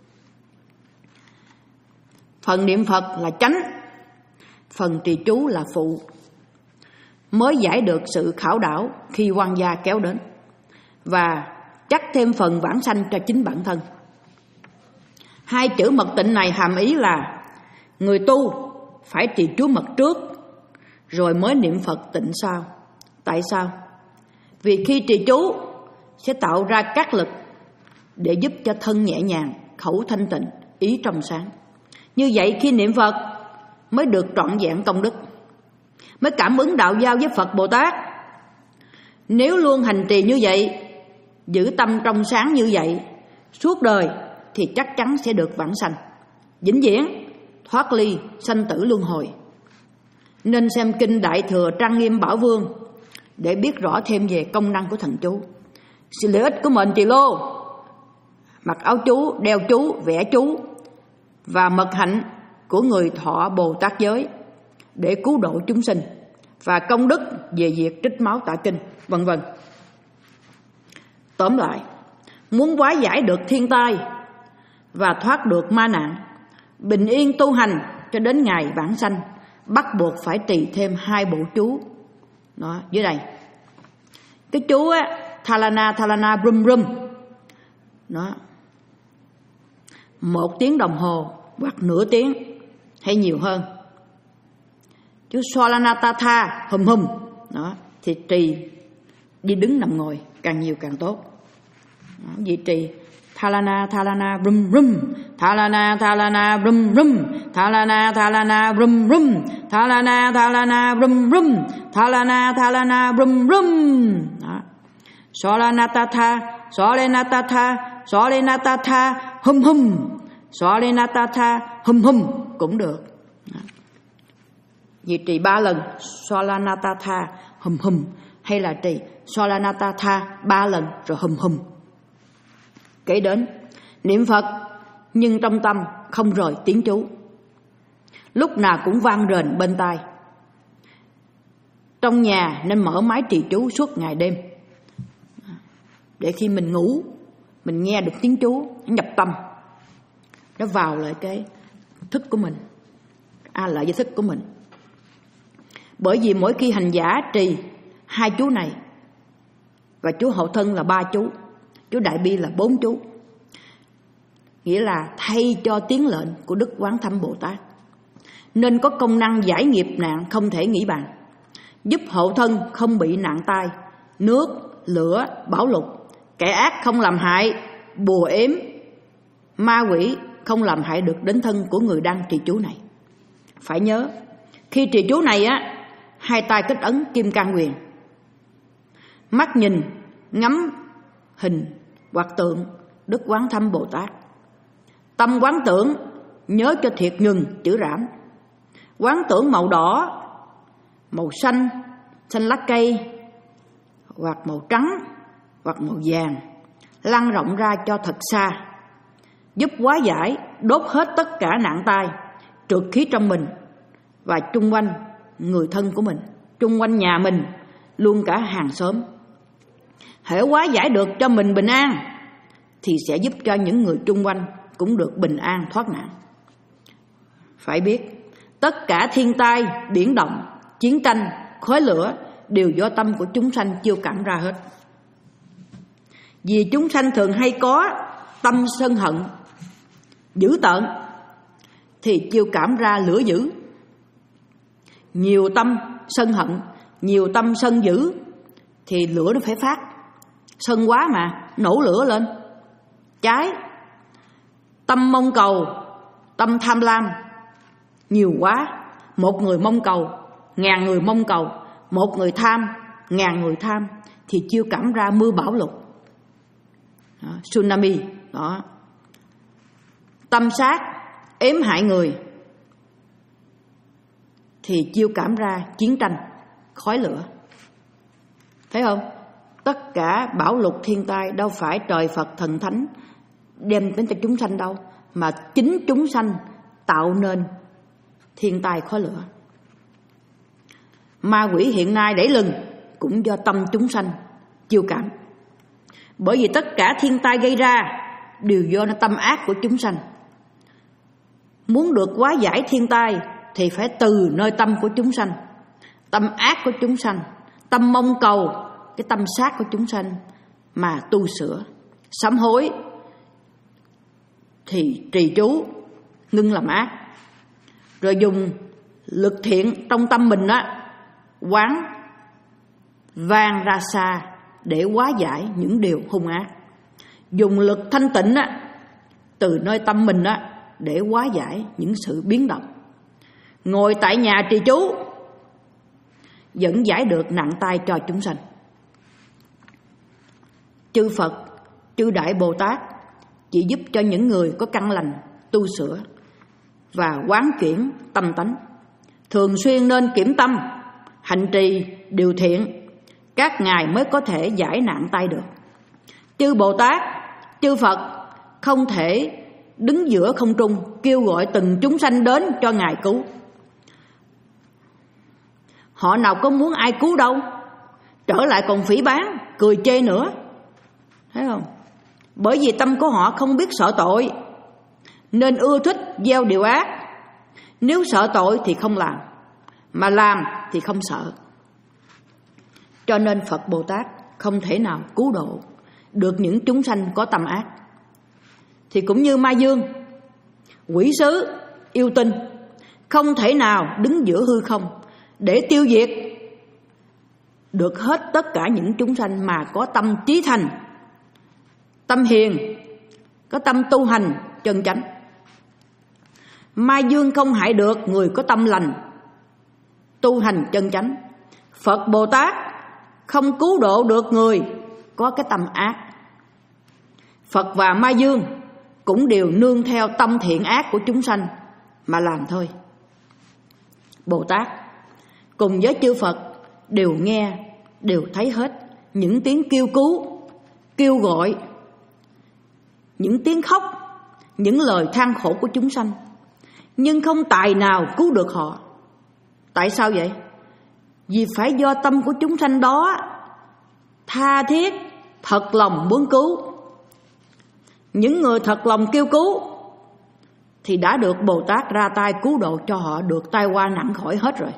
Phần niệm Phật là chánh, phần trì chú là phụ, mới giải được sự khảo đảo khi quan gia kéo đến, và chắc thêm phần vãng sanh cho chính bản thân. Hai chữ mật tịnh này hàm ý là người tu phải trì chú mật trước rồi mới niệm Phật tịnh sau. Tại sao? Vì khi trì chú sẽ tạo ra các lực để giúp cho thân nhẹ nhàng, khẩu thanh tịnh, ý trong sáng. Như vậy khi niệm Phật mới được trọn vẹn công đức, mới cảm ứng đạo giao với Phật Bồ Tát. Nếu luôn hành trì như vậy, giữ tâm trong sáng như vậy suốt đời thì chắc chắn sẽ được vãng sanh, vĩnh viễn thoát ly sanh tử luân hồi. Nên xem kinh Đại Thừa Trang Nghiêm Bảo Vương để biết rõ thêm về công năng của thần chú. Sự lợi ích của mệnh trì lô, mặc áo chú, đeo chú, vẽ chú, và mật hạnh của người thọ Bồ Tát giới để cứu độ chúng sinh, và công đức về việc trích máu tạ kinh, vân vân. Tóm lại, muốn hóa giải được thiên tai và thoát được ma nạn, bình yên tu hành cho đến ngày vãng sanh, bắt buộc phải trì thêm hai bộ chú. Đó, dưới đây. Cái chú á, Thalana Thalana Brum Brum. Đó. Một tiếng đồng hồ hoặc nửa tiếng hay nhiều hơn? Chú Swalanatha hum hum đó, thì trì đi đứng nằm ngồi càng nhiều càng tốt. Đó, vị trì Thalana Thalana brum brum, Thalana Thalana brum brum, Thalana Thalana brum brum, Thalana Thalana brum brum, Thalana Thalana brum brum. Đó. Swalanatha, Swalanatha, Swalanatha hum hum, Swalanatha hum hum cũng được. Đó. Vị trì ba lần Swalanatha hum hum, hay là trì Swalanatha ba lần rồi hum hum. Kể đến niệm Phật nhưng trong tâm không rời tiếng chú, lúc nào cũng vang rền bên tai. Trong nhà nên mở máy trì chú suốt ngày đêm, để khi mình ngủ mình nghe được tiếng chú, nó nhập tâm, nó vào lại cái thức của mình, a lại với thức của mình. Bởi vì mỗi khi hành giả trì hai chú này và chú hậu thân là ba chú, chú đại bi là bốn chú, nghĩa là thay cho tiếng lệnh của Đức Quán Thâm Bồ Tát, nên có công năng giải nghiệp nạn không thể nghĩ bàn, giúp hậu thân không bị nạn tai, nước, lửa, bão lụt, kẻ ác không làm hại, bùa ếm, ma quỷ không làm hại được đến thân của người đang trì chú này. Phải nhớ, khi trì chú này á, hai tay kết ấn kim cang quyền, mắt nhìn ngắm hình hoặc tượng Đức Quán Thâm Bồ Tát, tâm quán tưởng nhớ cho thiệt ngừng chữ Rảm, quán tưởng màu đỏ, màu xanh, xanh lá cây, hoặc màu trắng, hoặc màu vàng, lan rộng ra cho thật xa, giúp hóa giải, đốt hết tất cả nạn tai, trượt khí trong mình và chung quanh người thân của mình, chung quanh nhà mình, luôn cả hàng xóm. Hễ hóa giải được cho mình bình an thì sẽ giúp cho những người chung quanh cũng được bình an thoát nạn. Phải biết, tất cả thiên tai, biển động, chiến tranh, khói lửa đều do tâm của chúng sanh chiêu cảm ra hết. Vì chúng sanh thường hay có tâm sân hận dữ tợn thì chiêu cảm ra lửa dữ. Nhiều tâm sân hận, nhiều tâm sân dữ thì lửa nó phải phát. Sân quá mà, nổ lửa lên, cháy. Tâm mong cầu, tâm tham lam nhiều quá, một người mong cầu, ngàn người mong cầu, một người tham, ngàn người tham thì chiêu cảm ra mưa bão lụt, đó, tsunami. Đó. Tâm sát, ếm hại người thì chiêu cảm ra chiến tranh, khói lửa. Thấy không? Tất cả bão lụt thiên tai đâu phải trời Phật thần thánh đem đến cho chúng sanh đâu, mà chính chúng sanh tạo nên thiên tai khói lửa. Ma quỷ hiện nay đẩy lừng cũng do tâm chúng sanh chiêu cảm. Bởi vì tất cả thiên tai gây ra đều do tâm ác của chúng sanh. Muốn được hóa giải thiên tai thì phải từ nơi tâm của chúng sanh, tâm ác của chúng sanh, tâm mong cầu, cái tâm sát của chúng sanh mà tu sửa, sám hối thì trì chú ngưng làm ác, rồi dùng lực thiện trong tâm mình á, quán vang ra xa để hóa giải những điều hung ác. Dùng lực thanh tịnh á, từ nơi tâm mình á, để hóa giải những sự biến động. Ngồi tại nhà trì chú vẫn giải được nặng tai cho chúng sanh. Chư Phật, chư Đại Bồ Tát chỉ giúp cho những người có căn lành tu sửa và quán chuyển tâm tánh. Thường xuyên nên kiểm tâm, hành trì điều thiện, các ngài mới có thể giải nạn tai được. Chư Bồ Tát, chư Phật không thể đứng giữa không trung kêu gọi từng chúng sanh đến cho ngài cứu. Họ nào có muốn ai cứu đâu, trở lại còn phỉ báng, cười chê nữa. Thấy không? Bởi vì tâm của họ không biết sợ tội, nên ưa thích gieo điều ác. Nếu sợ tội thì không làm, mà làm thì không sợ. Cho nên Phật Bồ Tát không thể nào cứu độ được những chúng sanh có tâm ác. Thì cũng như ma dương, quỷ sứ, yêu tinh, không thể nào đứng giữa hư không để tiêu diệt được hết tất cả những chúng sanh mà có tâm trí thành, tâm hiền, có tâm tu hành chân chánh. Mai Dương không hại được người có tâm lành, tu hành chân chánh. Phật Bồ Tát không cứu độ được người có cái tâm ác. Phật và Mai Dương cũng đều nương theo tâm thiện ác của chúng sanh mà làm thôi. Bồ Tát cùng với chư Phật đều nghe, đều thấy hết những tiếng kêu cứu, kêu gọi, những tiếng khóc, những lời than khổ của chúng sanh, nhưng không tài nào cứu được họ. Tại sao vậy? Vì phải do tâm của chúng sanh đó tha thiết, thật lòng muốn cứu. Những người thật lòng kêu cứu thì đã được Bồ Tát ra tay cứu độ cho họ được tai qua nặng khỏi hết rồi.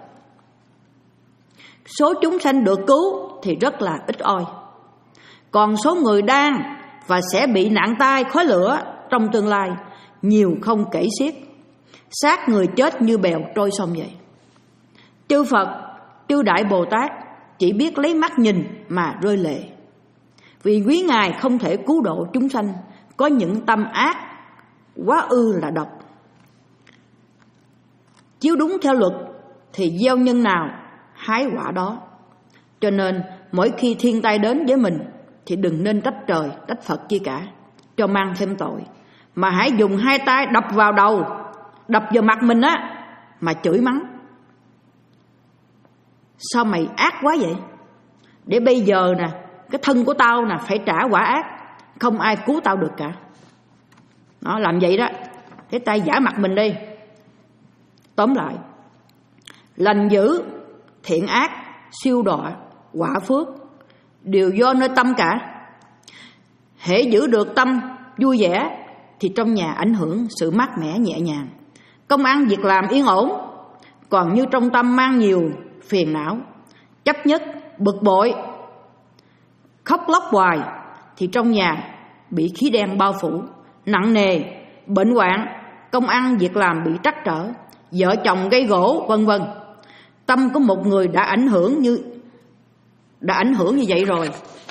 Số chúng sanh được cứu thì rất là ít ỏi. Còn số người đang và sẽ bị nạn tai khói lửa trong tương lai nhiều không kể xiết, xác người chết như bèo trôi sông vậy. Chư Phật, chư Đại Bồ Tát chỉ biết lấy mắt nhìn mà rơi lệ, vì quý Ngài không thể cứu độ chúng sanh có những tâm ác quá ư là độc. Chiếu đúng theo luật thì gieo nhân nào hái quả đó. Cho nên mỗi khi thiên tai đến với mình thì đừng nên trách trời, trách Phật chi cả, cho mang thêm tội, mà hãy dùng hai tay đập vào đầu, đập vào mặt mình á, mà chửi mắng. Sao mày ác quá vậy? Để bây giờ nè, cái thân của tao nè phải trả quả ác, không ai cứu tao được cả. Nó làm vậy đó, cái tay giả mặt mình đi. Tóm lại, lành dữ, thiện ác, siêu đọa, quả phước đều do nơi tâm cả. Hễ giữ được tâm vui vẻ thì trong nhà ảnh hưởng sự mát mẻ nhẹ nhàng, công ăn việc làm yên ổn. Còn như trong tâm mang nhiều phiền não, chấp nhất, bực bội, khóc lóc hoài thì trong nhà bị khí đen bao phủ, nặng nề, bệnh hoạn, công ăn việc làm bị trắc trở, vợ chồng gây gổ, vân vân. Tâm của một người đã ảnh hưởng như đã ảnh hưởng như vậy rồi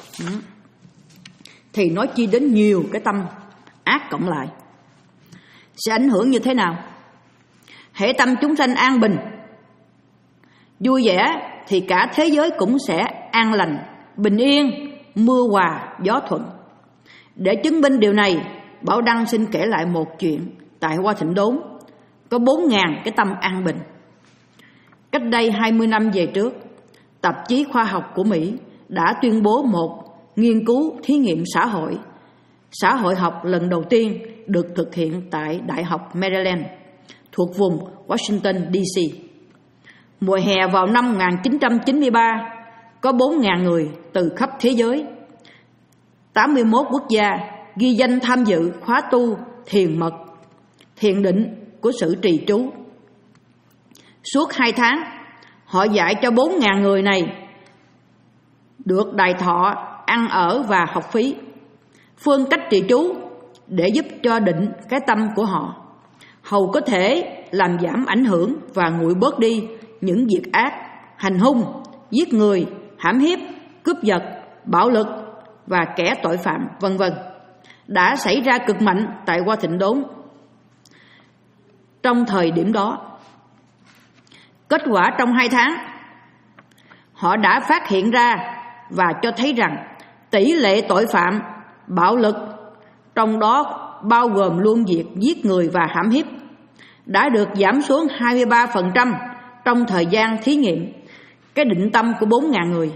thì nói chi đến nhiều cái tâm ác cộng lại sẽ ảnh hưởng như thế nào. Hễ tâm chúng sanh an bình, vui vẻ thì cả thế giới cũng sẽ an lành, bình yên, mưa hòa, gió thuận. Để chứng minh điều này, Bảo Đăng xin kể lại một chuyện tại Hoa Thịnh Đốn có bốn ngàn cái tâm an bình. Cách đây hai mươi năm về trước, tạp chí khoa học của Mỹ đã tuyên bố một nghiên cứu thí nghiệm xã hội, xã hội học lần đầu tiên được thực hiện tại Đại học Maryland thuộc vùng Washington đê xê. Mùa hè vào năm một nghìn chín trăm chín mươi ba, có bốn nghìn người từ khắp thế giới, tám mươi mốt quốc gia ghi danh tham dự khóa tu thiền mật, thiền định của sự trì chú. Suốt hai tháng, họ dạy cho bốn nghìn người này được đài thọ, ăn ở và học phí, phương cách trì chú để giúp cho định cái tâm của họ, hầu có thể làm giảm ảnh hưởng và nguội bớt đi những việc ác, hành hung, giết người, hãm hiếp, cướp giật, bạo lực và kẻ tội phạm vân vân đã xảy ra cực mạnh tại Hoa Thịnh Đốn trong thời điểm đó. Kết quả trong hai tháng, họ đã phát hiện ra và cho thấy rằng tỷ lệ tội phạm, bạo lực, trong đó bao gồm luôn việc giết người và hãm hiếp, đã được giảm xuống hai mươi ba phần trăm trong thời gian thí nghiệm cái định tâm của bốn nghìn người.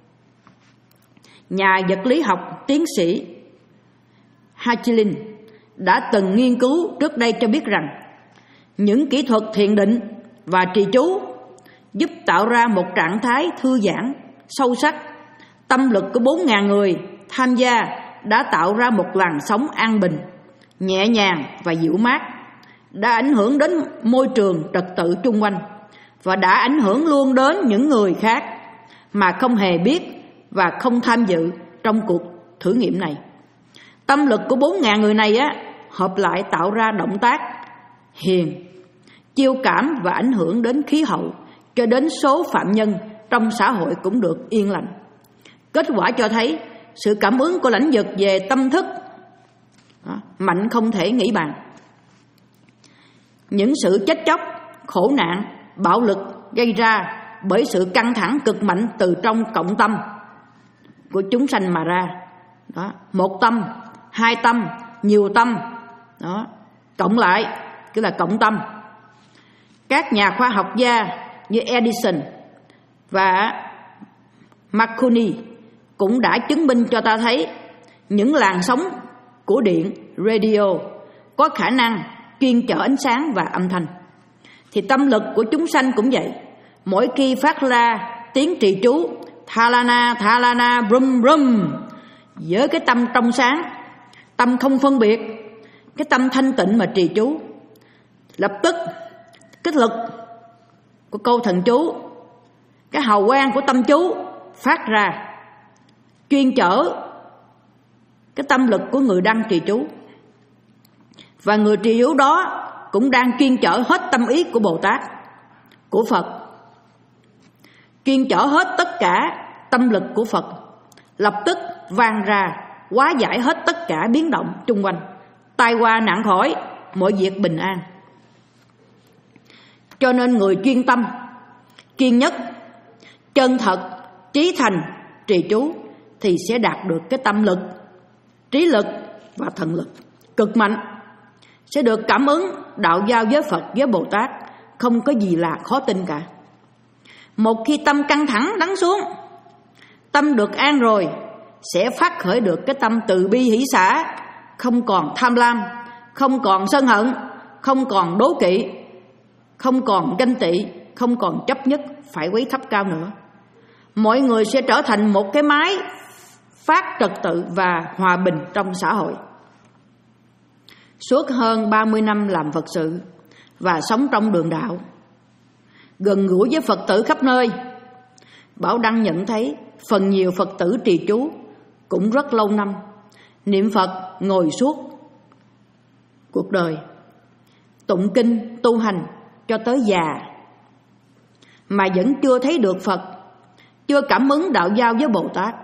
Nhà vật lý học tiến sĩ Hachlin đã từng nghiên cứu trước đây cho biết rằng những kỹ thuật thiền định và trì chú giúp tạo ra một trạng thái thư giãn, sâu sắc. Tâm lực của bốn nghìn người tham gia đã tạo ra một làn sóng an bình, nhẹ nhàng và dịu mát, đã ảnh hưởng đến môi trường trật tự chung quanh và đã ảnh hưởng luôn đến những người khác mà không hề biết và không tham dự trong cuộc thử nghiệm này. Tâm lực của bốn nghìn người này á, hợp lại tạo ra động tác hiền, chiêu cảm và ảnh hưởng đến khí hậu, cho đến số phạm nhân trong xã hội cũng được yên lành. Kết quả cho thấy sự cảm ứng của lãnh vực về tâm thức đó, mạnh không thể nghĩ bàn. Những sự chết chóc, khổ nạn, bạo lực gây ra bởi sự căng thẳng cực mạnh từ trong cộng tâm của chúng sanh mà ra. Đó, một tâm, hai tâm, nhiều tâm, đó, cộng lại tức là cộng tâm. Các nhà khoa học gia như Edison và Marconi cũng đã chứng minh cho ta thấy những làn sóng của điện radio có khả năng chuyên chở ánh sáng và âm thanh. Thì tâm lực của chúng sanh cũng vậy. Mỗi khi phát ra tiếng trì chú Thalana Thalana Brum Brum với cái tâm trong sáng, tâm không phân biệt, cái tâm thanh tịnh mà trì chú, lập tức cái lực của câu thần chú, cái hào quang của tâm chú phát ra chuyên chở cái tâm lực của người đang trì chú. Và người trì chú đó cũng đang chuyên chở hết tâm ý của Bồ Tát, của Phật, chuyên chở hết tất cả tâm lực của Phật, lập tức vang ra hóa giải hết tất cả biến động chung quanh, tai qua nạn khỏi, mọi việc bình an. Cho nên người chuyên tâm, chuyên nhất, chân thật, trí thành trì chú thì sẽ đạt được cái tâm lực, trí lực và thần lực cực mạnh, sẽ được cảm ứng đạo giao với Phật với Bồ Tát, không có gì là khó tin cả. Một khi tâm căng thẳng lắng xuống, tâm được an rồi, sẽ phát khởi được cái tâm từ bi hỷ xả, không còn tham lam, không còn sân hận, không còn đố kỵ, không còn ganh tị, không còn chấp nhất phải quấy thấp cao nữa. Mọi người sẽ trở thành một cái máy phát trật tự và hòa bình trong xã hội. Suốt hơn ba mươi năm làm Phật sự và sống trong đường đạo, gần gũi với Phật tử khắp nơi, Bảo Đăng nhận thấy phần nhiều Phật tử trì chú cũng rất lâu năm, niệm Phật ngồi suốt cuộc đời, tụng kinh tu hành cho tới già, mà vẫn chưa thấy được Phật, chưa cảm ứng đạo giao với Bồ Tát,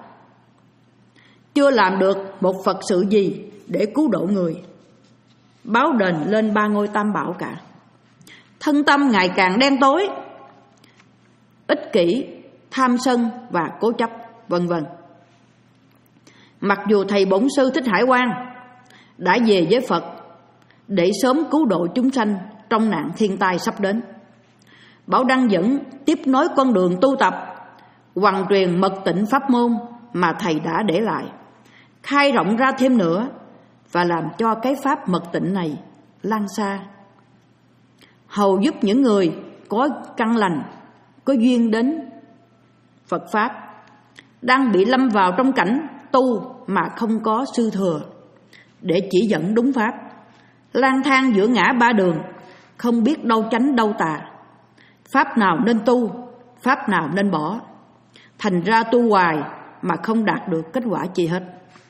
chưa làm được một Phật sự gì để cứu độ người, báo đền lên ba ngôi tam bảo cả. Thân tâm ngày càng đen tối, ích kỷ, tham sân và cố chấp, vân vân. Mặc dù thầy bổn sư Thích Hải Quang đã về với Phật để sớm cứu độ chúng sanh trong nạn thiên tai sắp đến, Bảo Đăng vẫn tiếp nối con đường tu tập, hoằng truyền mật tịnh pháp môn mà thầy đã để lại, khai rộng ra thêm nữa và làm cho cái pháp mật tịnh này lan xa, hầu giúp những người có căn lành, có duyên đến Phật Pháp, đang bị lâm vào trong cảnh tu mà không có sư thừa để chỉ dẫn đúng pháp, lang thang giữa ngã ba đường, không biết đâu chánh đâu tà, pháp nào nên tu, pháp nào nên bỏ, thành ra tu hoài mà không đạt được kết quả gì hết.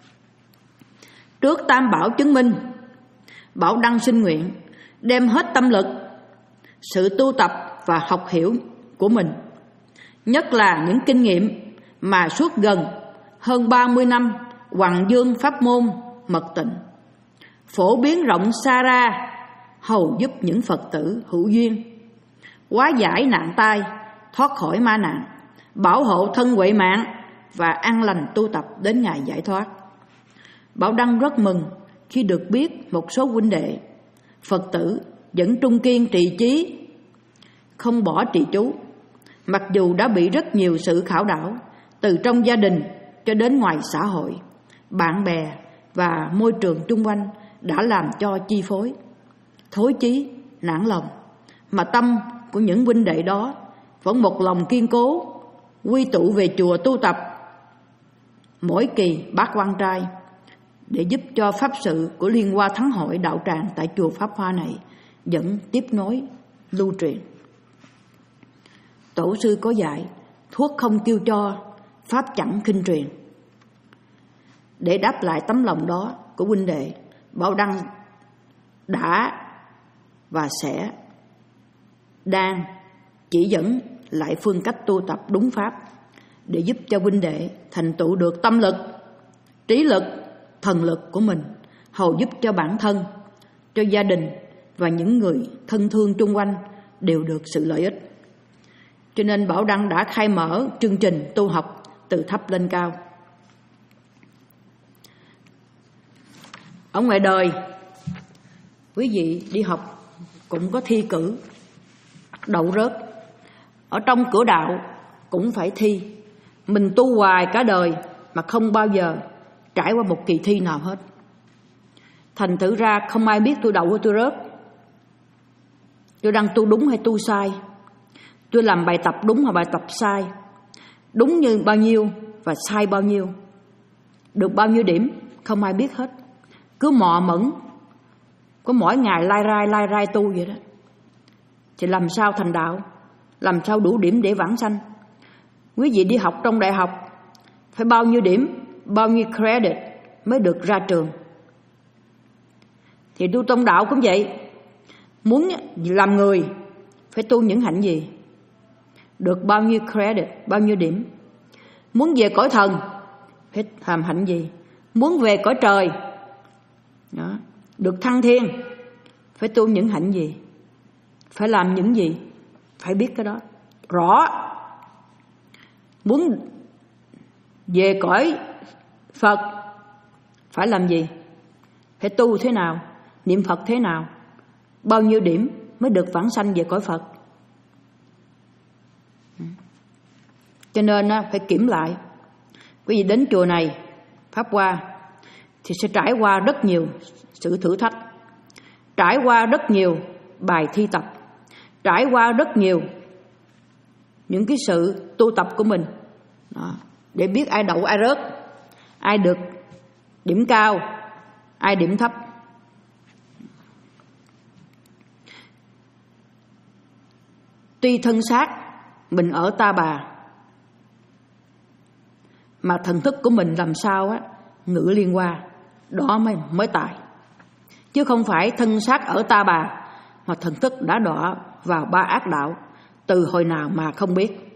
Trước tam bảo chứng minh, Bảo Đăng xin nguyện đem hết tâm lực, sự tu tập và học hiểu của mình, nhất là những kinh nghiệm mà suốt gần hơn ba mươi năm hoằng dương pháp môn mật tịnh, phổ biến rộng xa ra, hầu giúp những Phật tử hữu duyên hóa giải nạn tai, thoát khỏi ma nạn, bảo hộ thân huệ mạng và an lành tu tập đến ngày giải thoát. Bảo Đăng rất mừng khi được biết một số huynh đệ Phật tử vẫn trung kiên trì chí, không bỏ trì chú, mặc dù đã bị rất nhiều sự khảo đảo từ trong gia đình cho đến ngoài xã hội, bạn bè và môi trường chung quanh đã làm cho chi phối, thối chí, nản lòng, mà tâm của những huynh đệ đó vẫn một lòng kiên cố, quy tụ về chùa tu tập mỗi kỳ bát quan trai để giúp cho pháp sự của Liên Hoa Thắng Hội đạo tràng tại chùa Pháp Hoa này vẫn tiếp nối lưu truyền. Tổ sư có dạy thuốc không kêu cho, pháp chẳng khinh truyền. Để đáp lại tấm lòng đó của huynh đệ, Bảo Đăng đã và sẽ đang chỉ dẫn lại phương cách tu tập đúng pháp để giúp cho huynh đệ thành tựu được tâm lực, trí lực, thần lực của mình, hầu giúp cho bản thân, cho gia đình và những người thân thương chung quanh đều được sự lợi ích. Cho nên Bảo Đăng đã khai mở chương trình tu học từ thấp lên cao. Ở ngoài đời, quý vị đi học cũng có thi cử, đậu rớt. Ở trong cửa đạo cũng phải thi. Mình tu hoài cả đời mà không bao giờ trải qua một kỳ thi nào hết. Thành thử ra không ai biết tôi đậu hay tôi rớt, tôi đang tu đúng hay tu sai, tôi làm bài tập đúng hay bài tập sai, đúng như bao nhiêu và sai bao nhiêu, được bao nhiêu điểm không ai biết hết. Cứ mò mẫm, có mỗi ngày lai rai lai rai tu vậy đó. Thì làm sao thành đạo, làm sao đủ điểm để vãng sanh? Quý vị đi học trong đại học phải bao nhiêu điểm, bao nhiêu credit mới được ra trường. Thì tu tông đạo cũng vậy. Muốn làm người phải tu những hạnh gì, được bao nhiêu credit, bao nhiêu điểm. Muốn về cõi thần phải làm hạnh gì, muốn về cõi trời đó, được thăng thiên phải tu những hạnh gì, phải làm những gì, phải biết cái đó rõ. Muốn về cõi Phật phải làm gì, phải tu thế nào, niệm Phật thế nào, bao nhiêu điểm mới được vãng sanh về cõi Phật. Cho nên phải kiểm lại. Quý vị đến chùa này Pháp Hoa thì sẽ trải qua rất nhiều sự thử thách, trải qua rất nhiều bài thi tập, trải qua rất nhiều những cái sự tu tập của mình đó, để biết ai đậu ai rớt, ai được điểm cao, ai điểm thấp. Tuy thân xác mình ở Ta Bà mà thần thức của mình làm sao á ngự liên hoa, đó mới mới tài. Chứ không phải thân xác ở Ta Bà mà thần thức đã đọa vào ba ác đạo từ hồi nào mà không biết.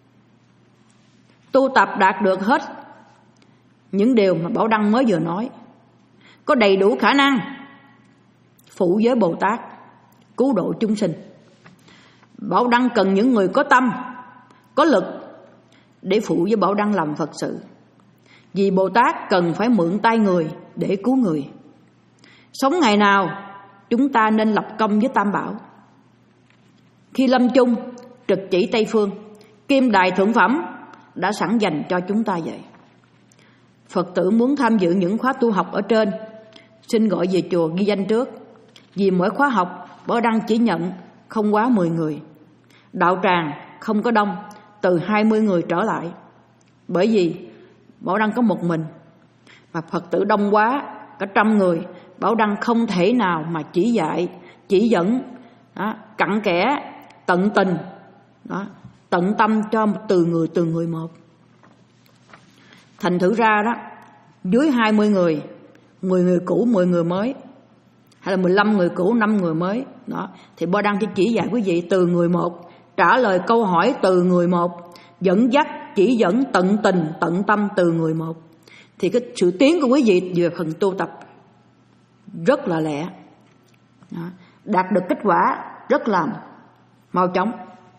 Tu tập đạt được hết những điều mà Bảo Đăng mới vừa nói, có đầy đủ khả năng phụ giới Bồ Tát, cứu độ chúng sinh. Bảo Đăng cần những người có tâm, có lực để phụ với Bảo Đăng làm Phật sự. Vì Bồ Tát cần phải mượn tay người để cứu người. Sống ngày nào chúng ta nên lập công với Tam Bảo. Khi lâm chung trực chỉ Tây Phương, Kim Đài Thượng Phẩm đã sẵn dành cho chúng ta vậy. Phật tử muốn tham dự những khóa tu học ở trên, xin gọi về chùa ghi danh trước. Vì mỗi khóa học Bảo Đăng chỉ nhận không quá mười người. Đạo tràng không có đông, từ hai mươi người trở lại. Bởi vì Bảo Đăng có một mình, mà Phật tử đông quá, cả trăm người, Bảo Đăng không thể nào mà chỉ dạy, chỉ dẫn đó, cặn kẽ, tận tình đó, tận tâm cho từ người từ người một. Thành thử ra đó, dưới hai mươi người, mười người cũ, mười người mới, hay là mười lăm người cũ, năm người mới đó, thì Bảo Đăng chỉ chỉ dạy quý vị từ người một, trả lời câu hỏi từ người một, dẫn dắt, chỉ dẫn tận tình, tận tâm từ người một. Thì cái sự tiến của quý vị về phần tu tập rất là lẹ đó, đạt được kết quả rất là mau chóng.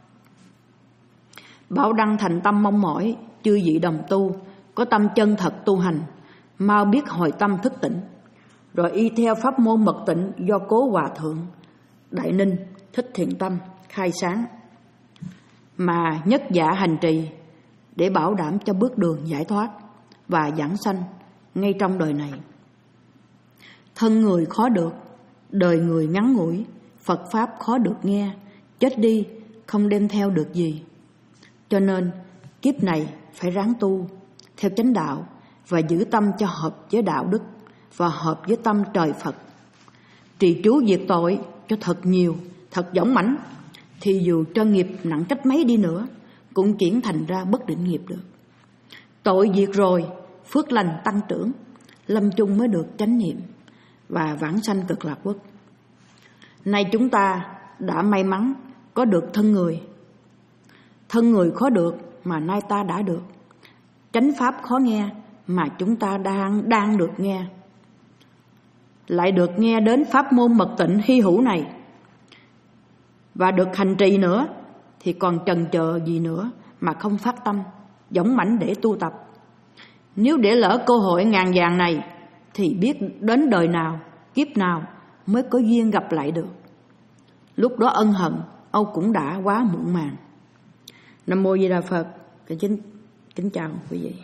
Bảo Đăng thành tâm mong mỏi chư vị đồng tu có tâm chân thật tu hành, mau biết hồi tâm thức tỉnh, rồi y theo pháp môn mật tịnh do Cố Hòa Thượng Đại Ninh Thích Thiện Tâm khai sáng, mà nhất dạ hành trì để bảo đảm cho bước đường giải thoát và giảng sanh ngay trong đời này. Thân người khó được, đời người ngắn ngủi, Phật Pháp khó được nghe, chết đi không đem theo được gì. Cho nên kiếp này phải ráng tu theo chánh đạo và giữ tâm cho hợp với đạo đức và hợp với tâm trời Phật. Trì chú diệt tội cho thật nhiều, thật dũng mãnh, thì dù cho nghiệp nặng cách mấy đi nữa cũng chuyển thành ra bất định nghiệp được. Tội diệt rồi, phước lành tăng trưởng, lâm chung mới được chánh niệm và vãng sanh cực lạc quốc. Nay chúng ta đã may mắn có được thân người. Thân người khó được mà nay ta đã được. Chánh pháp khó nghe mà chúng ta đang đang được nghe. Lại được nghe đến pháp môn mật tịnh hy hữu này và được hành trì nữa, thì còn chần chờ gì nữa mà không phát tâm dũng mãnh để tu tập. Nếu để lỡ cơ hội ngàn vàng này thì biết đến đời nào, kiếp nào mới có duyên gặp lại được. Lúc đó ân hận âu cũng đã quá muộn màng. Nam mô Di Đà Phật. Kính, kính chào quý vị.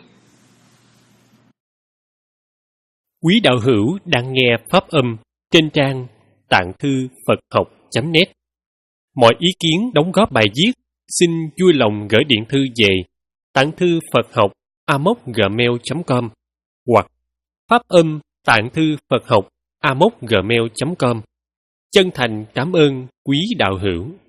Quý đạo hữu đang nghe pháp âm trên trang tạng thư Phật học chấm net. Mọi ý kiến đóng góp bài viết xin vui lòng gửi điện thư về tạng thư Phật học a m o c gmail chấm com hoặc pháp âm tạng thư Phật học a m o c gmail chấm com. Chân thành cảm ơn quý đạo hữu.